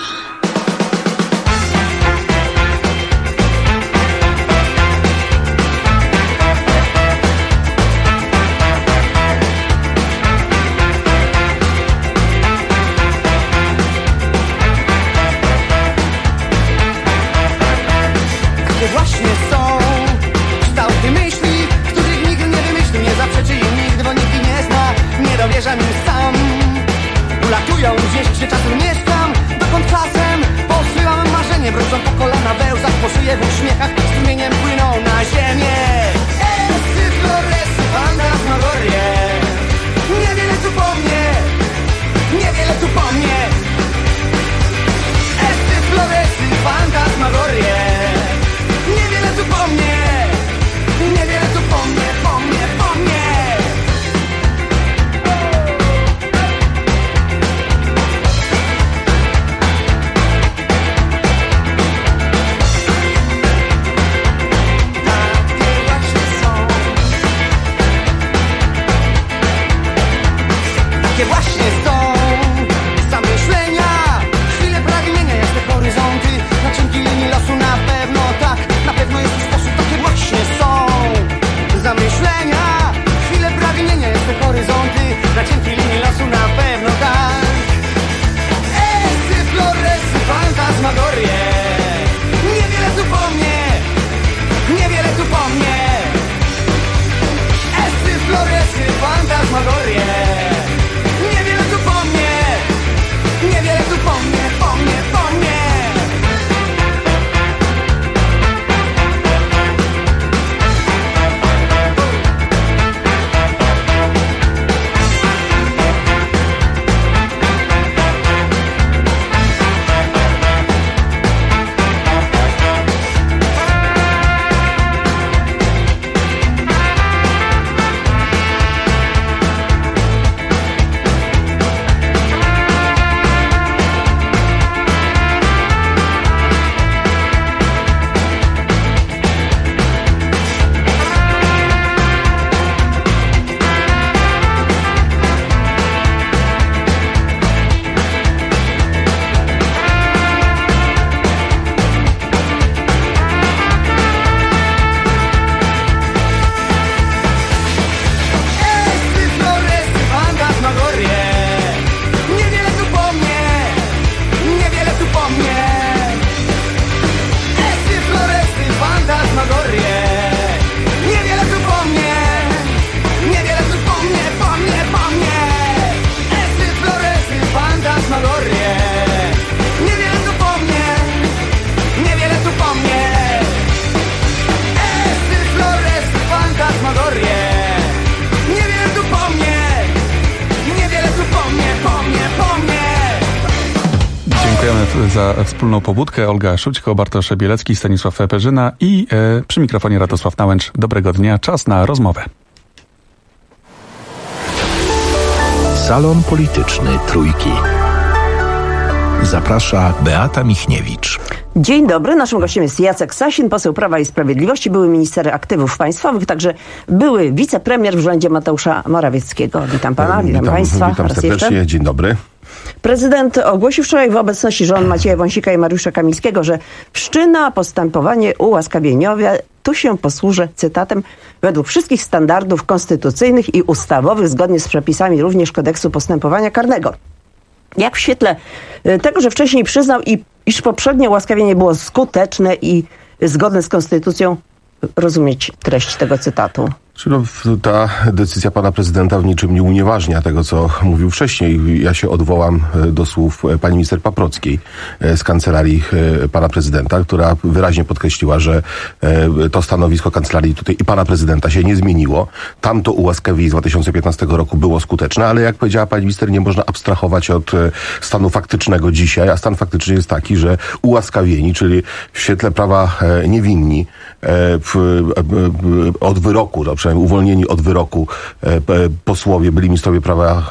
Takie właśnie są kształty myśli, których nikt nie wymyślił, nie zaprzeczy im nigdy, bo nikt ich nie zna, nie dowierzam im sam. Ulatują gdzieś, gdzie czasem mieszkam, za wspólną pobudkę. Olga Szućko, Bartosz Bielecki, Stanisław Perzyna i przy mikrofonie Radosław Nałęcz. Dobrego dnia, czas na rozmowę. Salon Polityczny Trójki. Zaprasza Beata Michniewicz. Dzień dobry, naszym gościem jest Jacek Sasin, poseł Prawa i Sprawiedliwości, były minister aktywów państwowych, także były wicepremier w rządzie Mateusza Morawieckiego. Witam pana, witam państwa. Witam serdecznie, dzień dobry. Prezydent ogłosił wczoraj w obecności żon Macieja Wąsika i Mariusza Kamińskiego, że wszczyna postępowanie ułaskawieniowe. Tu się posłużę cytatem: według wszystkich standardów konstytucyjnych i ustawowych, zgodnie z przepisami również kodeksu postępowania karnego. Jak w świetle tego, że wcześniej przyznał, iż poprzednie ułaskawienie było skuteczne i zgodne z konstytucją, rozumieć treść tego cytatu? Ta decyzja pana prezydenta w niczym nie unieważnia tego, co mówił wcześniej. Ja się odwołam do słów pani minister Paprockiej z kancelarii pana prezydenta, która wyraźnie podkreśliła, że to stanowisko kancelarii tutaj i pana prezydenta się nie zmieniło. Tamto ułaskawienie z 2015 roku było skuteczne, ale jak powiedziała pani minister, nie można abstrahować od stanu faktycznego dzisiaj, a stan faktyczny jest taki, że ułaskawieni, czyli w świetle prawa niewinni, od wyroku, przynajmniej uwolnieni od wyroku posłowie, byli ministrowie prawa,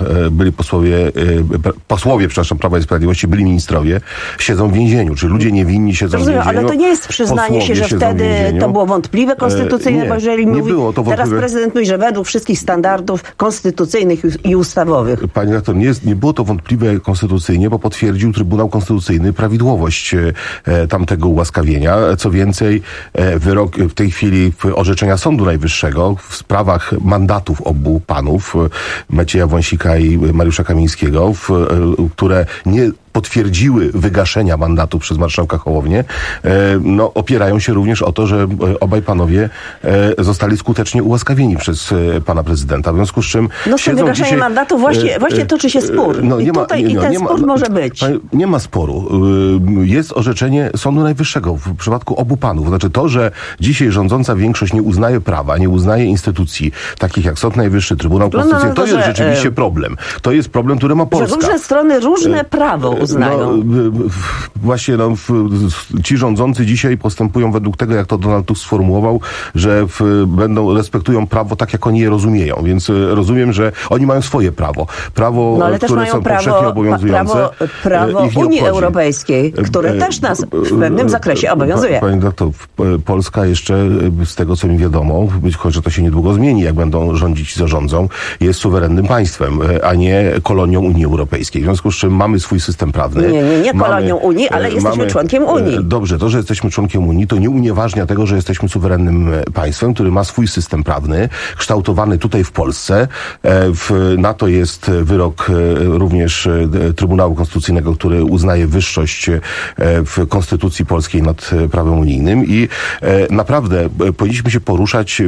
posłowie Prawa i Sprawiedliwości, byli ministrowie, siedzą w więzieniu, czyli ludzie niewinni siedzą w więzieniu. Ale to nie jest przyznanie się, że wtedy to było wątpliwe konstytucyjne, bo jeżeli mówi, teraz prezydent mówi, że według wszystkich standardów konstytucyjnych i ustawowych. Panie redaktor, nie było to wątpliwe konstytucyjnie, bo potwierdził Trybunał Konstytucyjny prawidłowość tamtego ułaskawienia. Co więcej, wyrok w tej chwili orzeczenia Sądu Najwyższego w sprawach mandatów obu panów, Macieja Wąsika i Mariusza Kamińskiego, które nie potwierdziły wygaszenia mandatu przez marszałka Hołownię, opierają się również o to, że obaj panowie zostali skutecznie ułaskawieni przez pana prezydenta. W związku z czym z tym wygaszeniem mandatu właśnie toczy się spór. Ten spór może być. Nie ma sporu. Jest orzeczenie Sądu Najwyższego w przypadku obu panów. Znaczy to, że dzisiaj rządząca większość nie uznaje prawa, nie uznaje instytucji takich jak Sąd Najwyższy, Trybunał Konstytucyjny, to jest rzeczywiście problem. To jest problem, który ma Polska. Że różne strony różne prawo uznają. Właśnie ci rządzący dzisiaj postępują według tego, jak to Donald Tusk sformułował, że respektują prawo tak, jak oni je rozumieją. Więc rozumiem, że oni mają swoje prawo. Prawo, które są powszechnie obowiązujące. Prawo Unii Europejskiej, które też nas w pewnym zakresie obowiązuje. Panie doktor, Polska jeszcze, z tego co mi wiadomo, być może to się niedługo zmieni, jak będą rządzić i zarządzą, jest suwerennym państwem, a nie kolonią Unii Europejskiej. W związku z czym mamy swój system prawny. Nie kolonią Unii, ale jesteśmy członkiem Unii. Dobrze, to, że jesteśmy członkiem Unii, to nie unieważnia tego, że jesteśmy suwerennym państwem, który ma swój system prawny, kształtowany tutaj w Polsce. Na to jest wyrok również Trybunału Konstytucyjnego, który uznaje wyższość w Konstytucji Polskiej nad prawem unijnym i naprawdę powinniśmy się poruszać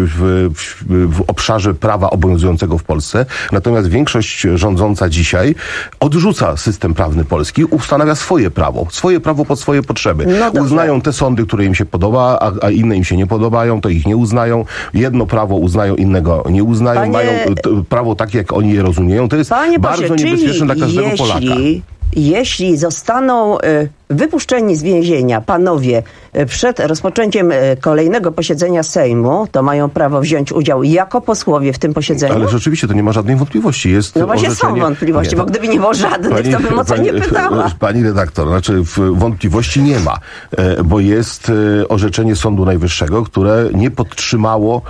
w obszarze prawa obowiązującego w Polsce. Natomiast większość rządząca dzisiaj odrzuca system prawny polski, ustanawia swoje prawo pod swoje potrzeby. Uznają te sądy, które im się podoba, a inne im się nie podobają, to ich nie uznają. Jedno prawo uznają, innego nie uznają. Mają prawo takie, jak oni je rozumieją. To jest bardzo niebezpieczne dla każdego Polaka. Jeśli zostaną wypuszczeni z więzienia panowie przed rozpoczęciem kolejnego posiedzenia Sejmu, to mają prawo wziąć udział jako posłowie w tym posiedzeniu? Ale rzeczywiście to nie ma żadnej wątpliwości. Jest właśnie są wątpliwości, bo gdyby nie było żadnych, to bym o co nie pytała. Pani redaktor, wątpliwości nie ma, bo jest orzeczenie Sądu Najwyższego, które nie podtrzymało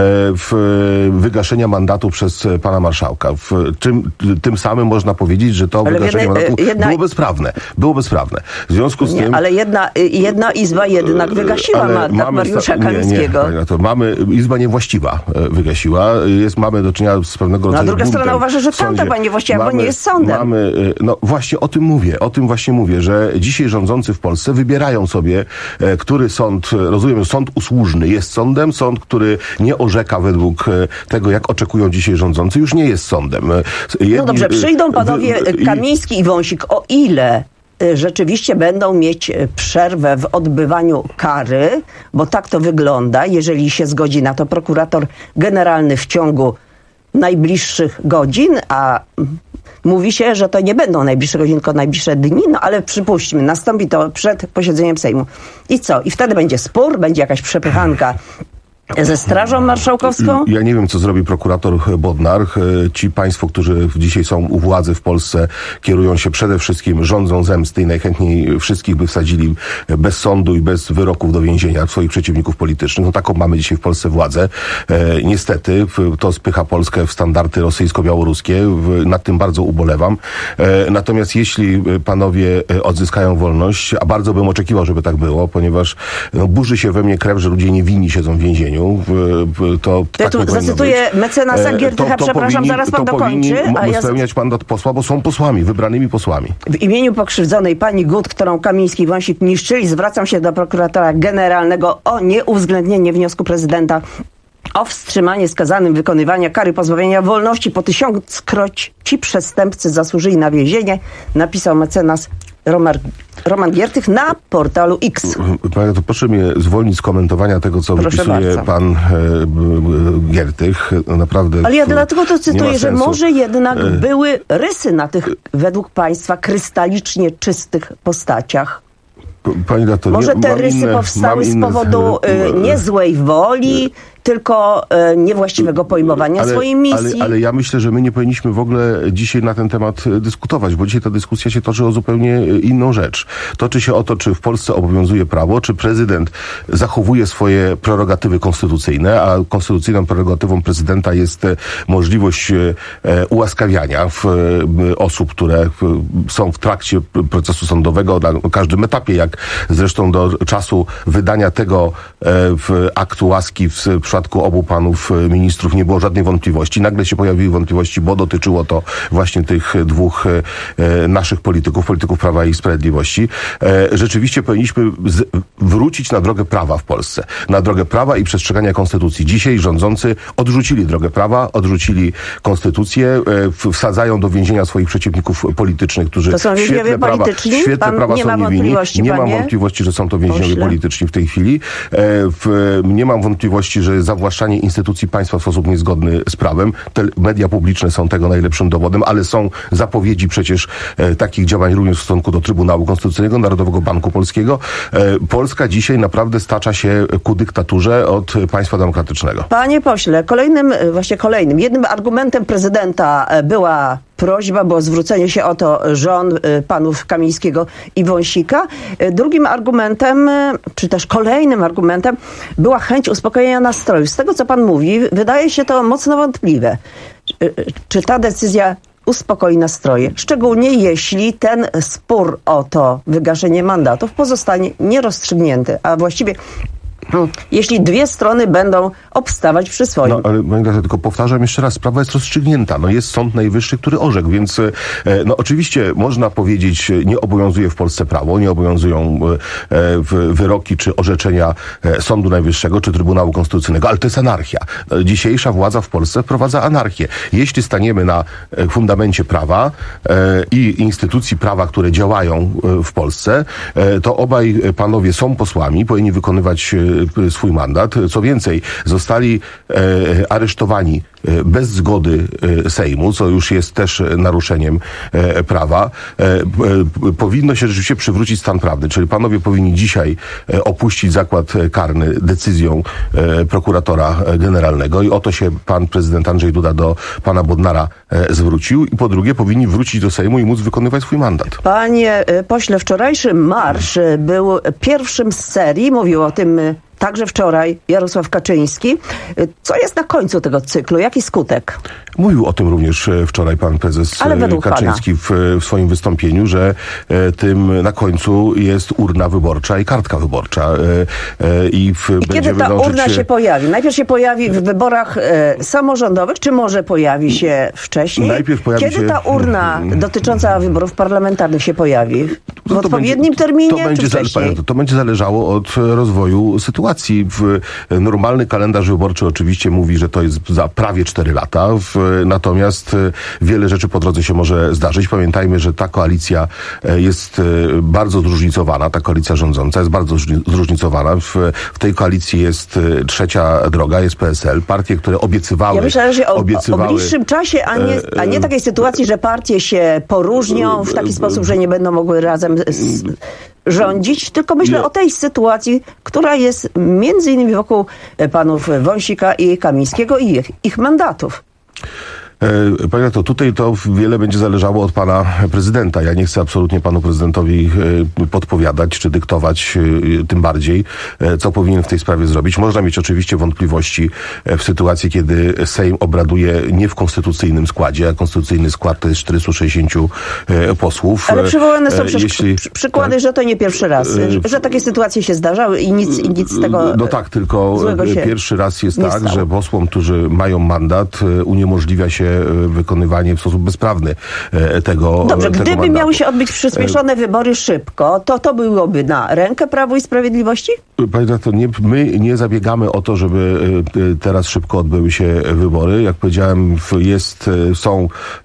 wygaszenia mandatu przez pana marszałka. Tym samym można powiedzieć, że to wygaszenie mandatu było bezprawne. W związku z tym... Ale jedna izba jednak wygasiła mandat Mariusza Kamińskiego. Izba niewłaściwa wygasiła. Mamy do czynienia z pewnego rodzaju druga strona uważa, że tamta była niewłaściwa, bo nie jest sądem. Właśnie o tym mówię, że dzisiaj rządzący w Polsce wybierają sobie, który sąd, rozumiem, sąd usłużny jest sądem, sąd, który nie orzeka według tego, jak oczekują dzisiaj rządzący, już nie jest sądem. Dobrze, przyjdą panowie Kamiński i Wąsik, o ile rzeczywiście będą mieć przerwę w odbywaniu kary, bo tak to wygląda, jeżeli się zgodzi na to prokurator generalny w ciągu najbliższych godzin, a mówi się, że to nie będą najbliższe godziny, tylko najbliższe dni, no ale przypuśćmy, nastąpi to przed posiedzeniem Sejmu. I co? I wtedy będzie spór, będzie jakaś przepychanka ze Strażą Marszałkowską? Ja nie wiem, co zrobi prokurator Bodnar. Ci państwo, którzy dzisiaj są u władzy w Polsce, kierują się przede wszystkim rządzą zemsty i najchętniej wszystkich by wsadzili bez sądu i bez wyroków do więzienia swoich przeciwników politycznych. No taką mamy dzisiaj w Polsce władzę. Niestety to spycha Polskę w standardy rosyjsko-białoruskie. Nad tym bardzo ubolewam. Natomiast jeśli panowie odzyskają wolność, a bardzo bym oczekiwał, żeby tak było, ponieważ burzy się we mnie krew, że ludzie niewinni siedzą w więzieniu. To tak zacytuję mecenasa Giertycha, przepraszam, zaraz pan dokończy. Spełniać mandat posła, bo są posłami, wybranymi posłami. W imieniu pokrzywdzonej pani Gut, którą Kamiński i Wąsik niszczyli, zwracam się do prokuratora generalnego o nieuwzględnienie wniosku prezydenta o wstrzymanie skazanym wykonywania kary pozbawienia wolności po 1000-kroć ci przestępcy zasłużyli na więzienie, napisał mecenas Roman Giertych na portalu X. Panie, to proszę mnie zwolnić z komentowania tego, co wypisuje pan Giertych. Naprawdę. Ale ja dlatego to cytuję, że może jednak były rysy na tych według państwa krystalicznie czystych postaciach. Pani redaktor, może te rysy powstały z powodu nie złej woli, tylko niewłaściwego pojmowania swojej misji. Ale ja myślę, że my nie powinniśmy w ogóle dzisiaj na ten temat dyskutować, bo dzisiaj ta dyskusja się toczy o zupełnie inną rzecz. Toczy się o to, czy w Polsce obowiązuje prawo, czy prezydent zachowuje swoje prerogatywy konstytucyjne, a konstytucyjną prerogatywą prezydenta jest możliwość ułaskawiania osób, które są w trakcie procesu sądowego na każdym etapie, jak zresztą do czasu wydania tego aktu łaski w przypadku obu panów ministrów nie było żadnej wątpliwości. Nagle się pojawiły wątpliwości, bo dotyczyło to właśnie tych dwóch naszych polityków Prawa i Sprawiedliwości. Rzeczywiście powinniśmy wrócić na drogę prawa w Polsce. Na drogę prawa i przestrzegania konstytucji. Dzisiaj rządzący odrzucili drogę prawa, odrzucili konstytucję, wsadzają do więzienia swoich przeciwników politycznych, którzy to są świetne prawa są niewinni. Nie mam wątpliwości, że są to więźniowie polityczni w tej chwili. Nie mam wątpliwości, że zawłaszczanie instytucji państwa w sposób niezgodny z prawem. Te media publiczne są tego najlepszym dowodem, ale są zapowiedzi przecież takich działań również w stosunku do Trybunału Konstytucyjnego, Narodowego Banku Polskiego. Polska dzisiaj naprawdę stacza się ku dyktaturze od państwa demokratycznego. Panie pośle, jednym argumentem prezydenta była prośba, było zwrócenie się o to żon panów Kamińskiego i Wąsika. Drugim argumentem, czy też kolejnym argumentem była chęć uspokojenia nastroju. Z tego, co pan mówi, wydaje się to mocno wątpliwe. Czy ta decyzja uspokoi nastroje? Szczególnie jeśli ten spór o to wygaszenie mandatów pozostanie nierozstrzygnięty, a właściwie jeśli dwie strony będą obstawać przy swoim. No, ale tylko powtarzam jeszcze raz, sprawa jest rozstrzygnięta. No, jest Sąd Najwyższy, który orzekł, więc oczywiście można powiedzieć, nie obowiązuje w Polsce prawo, nie obowiązują wyroki czy orzeczenia Sądu Najwyższego czy Trybunału Konstytucyjnego, ale to jest anarchia. Dzisiejsza władza w Polsce wprowadza anarchię. Jeśli staniemy na fundamencie prawa i instytucji prawa, które działają w Polsce, to obaj panowie są posłami, powinni wykonywać swój mandat. Co więcej, zostali aresztowani bez zgody Sejmu, co już jest też naruszeniem prawa. Powinno się rzeczywiście przywrócić stan prawny, czyli panowie powinni dzisiaj opuścić zakład karny decyzją prokuratora generalnego i o to się pan prezydent Andrzej Duda do pana Bodnara zwrócił i po drugie powinni wrócić do Sejmu i móc wykonywać swój mandat. Panie pośle, wczorajszy marsz był pierwszym z serii, mówił o tym także wczoraj Jarosław Kaczyński. Co jest na końcu tego cyklu? Jaki skutek? Mówił o tym również wczoraj pan prezes Kaczyński w swoim wystąpieniu, że tym na końcu jest urna wyborcza i kartka wyborcza. I kiedy ta urna się pojawi? Najpierw się pojawi w wyborach samorządowych, czy może pojawi się wcześniej? Najpierw pojawi kiedy ta urna dotycząca wyborów parlamentarnych się pojawi? W odpowiednim terminie, czy wcześniej? To będzie zależało od rozwoju sytuacji. sytuacji. Normalny kalendarz wyborczy oczywiście mówi, że to jest za prawie 4 lata, natomiast wiele rzeczy po drodze się może zdarzyć. Pamiętajmy, że ta koalicja jest bardzo zróżnicowana, ta koalicja rządząca jest bardzo zróżnicowana. W tej koalicji jest Trzecia Droga, jest PSL, partie, które obiecywały... Ja myślę, że o bliższym czasie, a nie takiej sytuacji, że partie się poróżnią w taki sposób, że nie będą mogły razem rządzić, tylko myślę o tej sytuacji, która jest między innymi wokół panów Wąsika i Kamińskiego i ich mandatów. Panie redaktor, tutaj to wiele będzie zależało od pana prezydenta. Ja nie chcę absolutnie panu prezydentowi podpowiadać czy dyktować, tym bardziej, co powinien w tej sprawie zrobić. Można mieć oczywiście wątpliwości w sytuacji, kiedy Sejm obraduje nie w konstytucyjnym składzie, a konstytucyjny skład to jest 460 posłów. Ale przywołane są przykłady, że to nie pierwszy raz, że takie sytuacje się zdarzały i nic z tego no tak, tylko pierwszy raz jest tak, że posłom, którzy mają mandat, uniemożliwia się wykonywanie w sposób bezprawny tego Dobrze, gdyby mandatu. miały się odbyć przyspieszone wybory szybko, to byłoby na rękę Prawu i Sprawiedliwości? Panie redaktor, my nie zabiegamy o to, żeby teraz szybko odbyły się wybory. Jak powiedziałem, są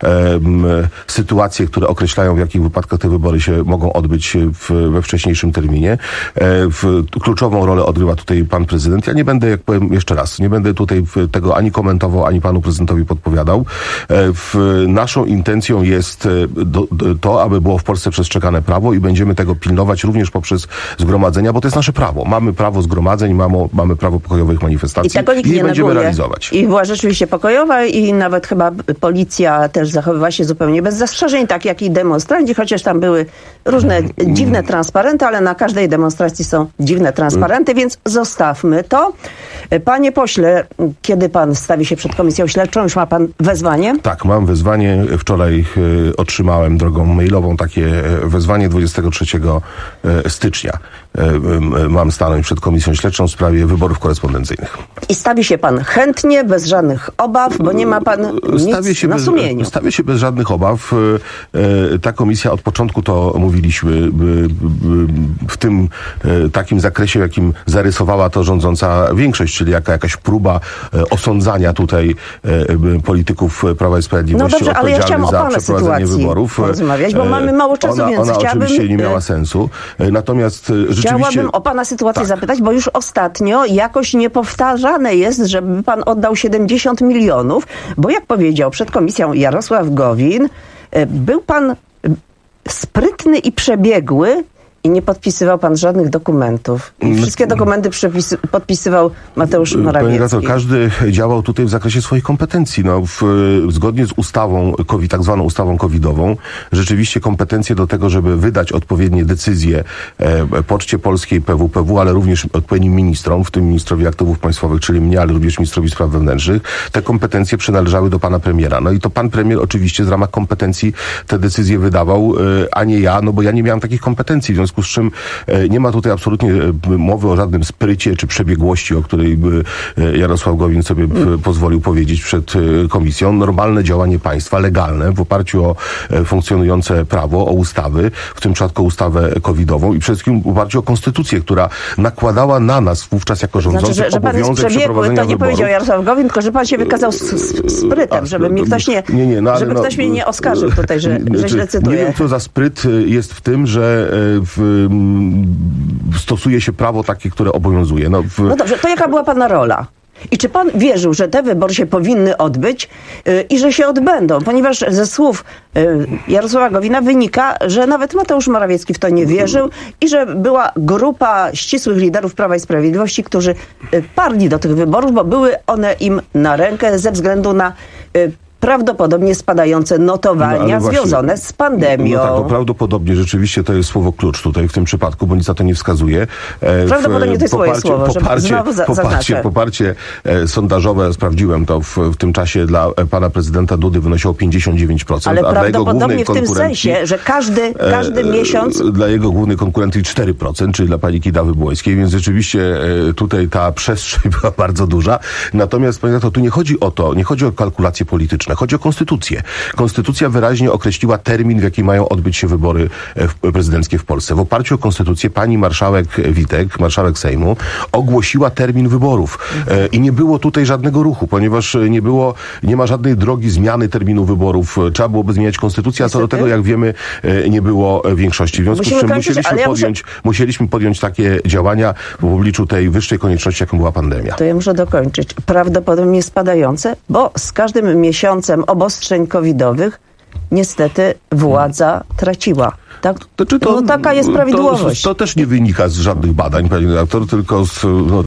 sytuacje, które określają, w jakich wypadkach te wybory się mogą odbyć we wcześniejszym terminie. Kluczową rolę odgrywa tutaj pan prezydent. Ja nie będę, jak powiem jeszcze raz, nie będę tutaj tego ani komentował, ani panu prezydentowi podpowiadał. Naszą intencją jest to, aby było w Polsce przestrzegane prawo i będziemy tego pilnować również poprzez zgromadzenia, bo to jest nasze prawo. Mamy prawo zgromadzeń, mamy prawo pokojowych manifestacji. I tego nikt nie będziemy neguje. realizować. I była rzeczywiście pokojowa i nawet chyba policja też zachowywała się zupełnie bez zastrzeżeń, tak jak i demonstranci, chociaż tam były różne dziwne transparenty, ale na każdej demonstracji są dziwne transparenty, więc zostawmy to. Panie pośle, kiedy pan stawi się przed komisją śledczą, już ma pan wezwanie? Tak, mam wezwanie. Wczoraj otrzymałem drogą mailową takie wezwanie 23 stycznia. Mam stanąć przed komisją śledczą w sprawie wyborów korespondencyjnych. I stawi się pan chętnie, bez żadnych obaw, bo nie ma pan nic na sumieniu. Stawię się bez żadnych obaw. Ta komisja, od początku to mówiliśmy, w tym takim zakresie, w jakim zarysowała to rządząca większość, czyli jakaś próba osądzania tutaj polityków Prawa i Sprawiedliwości, no dobrze, ale ja chciałam o pana sytuacji porozmawiać, bo mamy mało czasu, więc ona chciałabym... oczywiście nie miała sensu. Natomiast rzeczywiście... Chciałabym o pana sytuację zapytać, bo już ostatnio jakoś niepowtarzane jest, żeby pan oddał 70 milionów, bo jak powiedział przed komisją Jarosław Gowin, był pan sprytny i przebiegły i nie podpisywał pan żadnych dokumentów. I wszystkie dokumenty podpisywał Mateusz Morawiecki. Każdy działał tutaj w zakresie swoich kompetencji. Zgodnie z ustawą, tak zwaną ustawą covidową, rzeczywiście kompetencje do tego, żeby wydać odpowiednie decyzje Poczcie Polskiej, PWPW, ale również odpowiednim ministrom, w tym ministrowi aktywów państwowych, czyli mnie, ale również ministrowi spraw wewnętrznych, te kompetencje przynależały do pana premiera. No i to pan premier oczywiście w ramach kompetencji te decyzje wydawał, a nie ja, bo ja nie miałem takich kompetencji, w związku z czym nie ma tutaj absolutnie mowy o żadnym sprycie czy przebiegłości, o której Jarosław Gowin sobie pozwolił powiedzieć przed komisją. Normalne działanie państwa, legalne, w oparciu o funkcjonujące prawo, o ustawy, w tym przypadku ustawę covidową i przede wszystkim w oparciu o konstytucję, która nakładała na nas wówczas jako rządzących obowiązek przeprowadzenia to nie wyborów. powiedział Jarosław Gowin, tylko że pan się wykazał sprytem, żeby mnie ktoś ktoś mnie nie oskarżył tutaj, że źle cytuję. Nie wiem, co za spryt jest w tym, że stosuje się prawo takie, które obowiązuje. No dobrze, to jaka była pana rola? I czy pan wierzył, że te wybory się powinny odbyć i że się odbędą? Ponieważ ze słów Jarosława Gowina wynika, że nawet Mateusz Morawiecki w to nie wierzył i że była grupa ścisłych liderów Prawa i Sprawiedliwości, którzy parli do tych wyborów, bo były one im na rękę ze względu na prawdopodobnie spadające notowania związane z pandemią. No tak, to prawdopodobnie rzeczywiście to jest słowo klucz tutaj w tym przypadku, bo nic na to nie wskazuje. Prawdopodobnie to jest swoje słowo, żeby znowu zaznaczę. Poparcie sondażowe, sprawdziłem to w tym czasie dla pana prezydenta Dudy wynosiło 59%. Ale prawdopodobnie w tym sensie, że każdy miesiąc... Dla jego głównej konkurencji 4%, czyli dla pani Kidawy-Błońskiej, więc rzeczywiście tutaj ta przestrzeń była bardzo duża. Natomiast, panie redaktor, tu nie chodzi o kalkulacje polityczne. chodzi o konstytucję. Konstytucja wyraźnie określiła termin, w jaki mają odbyć się wybory prezydenckie w Polsce. W oparciu o konstytucję pani marszałek Witek, marszałek Sejmu, ogłosiła termin wyborów. I nie było tutaj żadnego ruchu, ponieważ nie ma żadnej drogi zmiany terminu wyborów. Trzeba byłoby zmieniać konstytucję, a co do tego, jak wiemy, nie było większości. W związku z czym musieliśmy podjąć takie działania w obliczu tej wyższej konieczności, jaką była pandemia. To ja muszę dokończyć. Prawdopodobnie spadające, bo z każdym miesiącem obostrzeń covidowych niestety władza traciła. Tak? Taka jest prawidłowość. To też nie wynika z żadnych badań, panie redaktor, tylko z